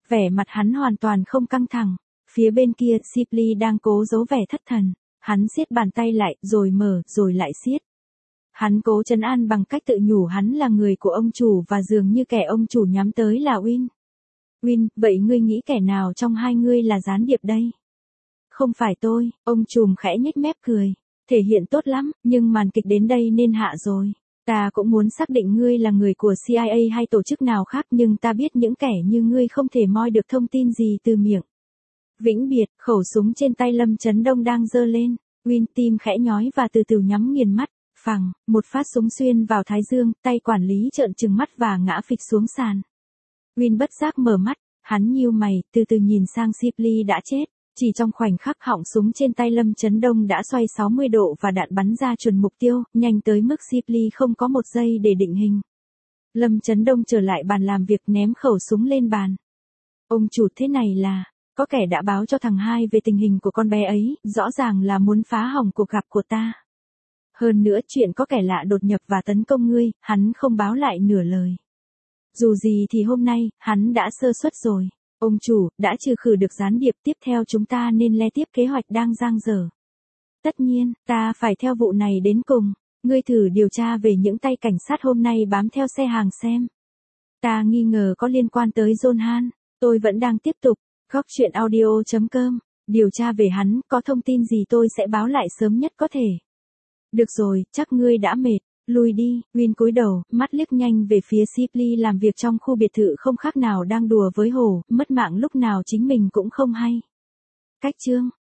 Vẻ mặt hắn hoàn toàn không căng thẳng. Phía bên kia, Shipley đang cố giấu vẻ thất thần. Hắn siết bàn tay lại, rồi mở, rồi lại siết. Hắn cố trấn an bằng cách tự nhủ hắn là người của ông chủ và dường như kẻ ông chủ nhắm tới là Win. Win, vậy ngươi nghĩ kẻ nào trong hai ngươi là gián điệp đây? Không phải tôi, ông trùm khẽ nhếch mép cười. Thể hiện tốt lắm, nhưng màn kịch đến đây nên hạ rồi. Ta cũng muốn xác định ngươi là người của CIA hay tổ chức nào khác, nhưng ta biết những kẻ như ngươi không thể moi được thông tin gì từ miệng. Vĩnh biệt, khẩu súng trên tay Lâm Chấn Đông đang giơ lên. Win tim khẽ nhói và từ từ nhắm nghiền mắt. Phằng, một phát súng xuyên vào thái dương, tay quản lý trợn trừng mắt và ngã phịch xuống sàn. Win bất giác mở mắt, hắn nhíu mày, từ từ nhìn sang Shipley đã chết. Chỉ trong khoảnh khắc họng súng trên tay Lâm Chấn Đông đã xoay 60 độ và đạn bắn ra chuẩn mục tiêu, nhanh tới mức Shipley không có một giây để định hình. Lâm Chấn Đông trở lại bàn làm việc ném khẩu súng lên bàn. Ông chủ, thế này là, có kẻ đã báo cho thằng hai về tình hình của con bé ấy, rõ ràng là muốn phá hỏng cuộc gặp của ta. Hơn nữa chuyện có kẻ lạ đột nhập và tấn công ngươi, hắn không báo lại nửa lời. Dù gì thì hôm nay, hắn đã sơ suất rồi. Ông chủ, đã trừ khử được gián điệp, tiếp theo chúng ta nên le tiếp kế hoạch đang dang dở. Tất nhiên, ta phải theo vụ này đến cùng. Ngươi thử điều tra về những tay cảnh sát hôm nay bám theo xe hàng xem. Ta nghi ngờ có liên quan tới John Han. Tôi vẫn đang tiếp tục. Góc truyện audio.com. Điều tra về hắn, có thông tin gì tôi sẽ báo lại sớm nhất có thể. Được rồi, chắc ngươi đã mệt. Lui đi, Win cúi đầu, mắt liếc nhanh về phía Shipley làm việc trong khu biệt thự không khác nào đang đùa với hổ, mất mạng lúc nào chính mình cũng không hay. Cách chương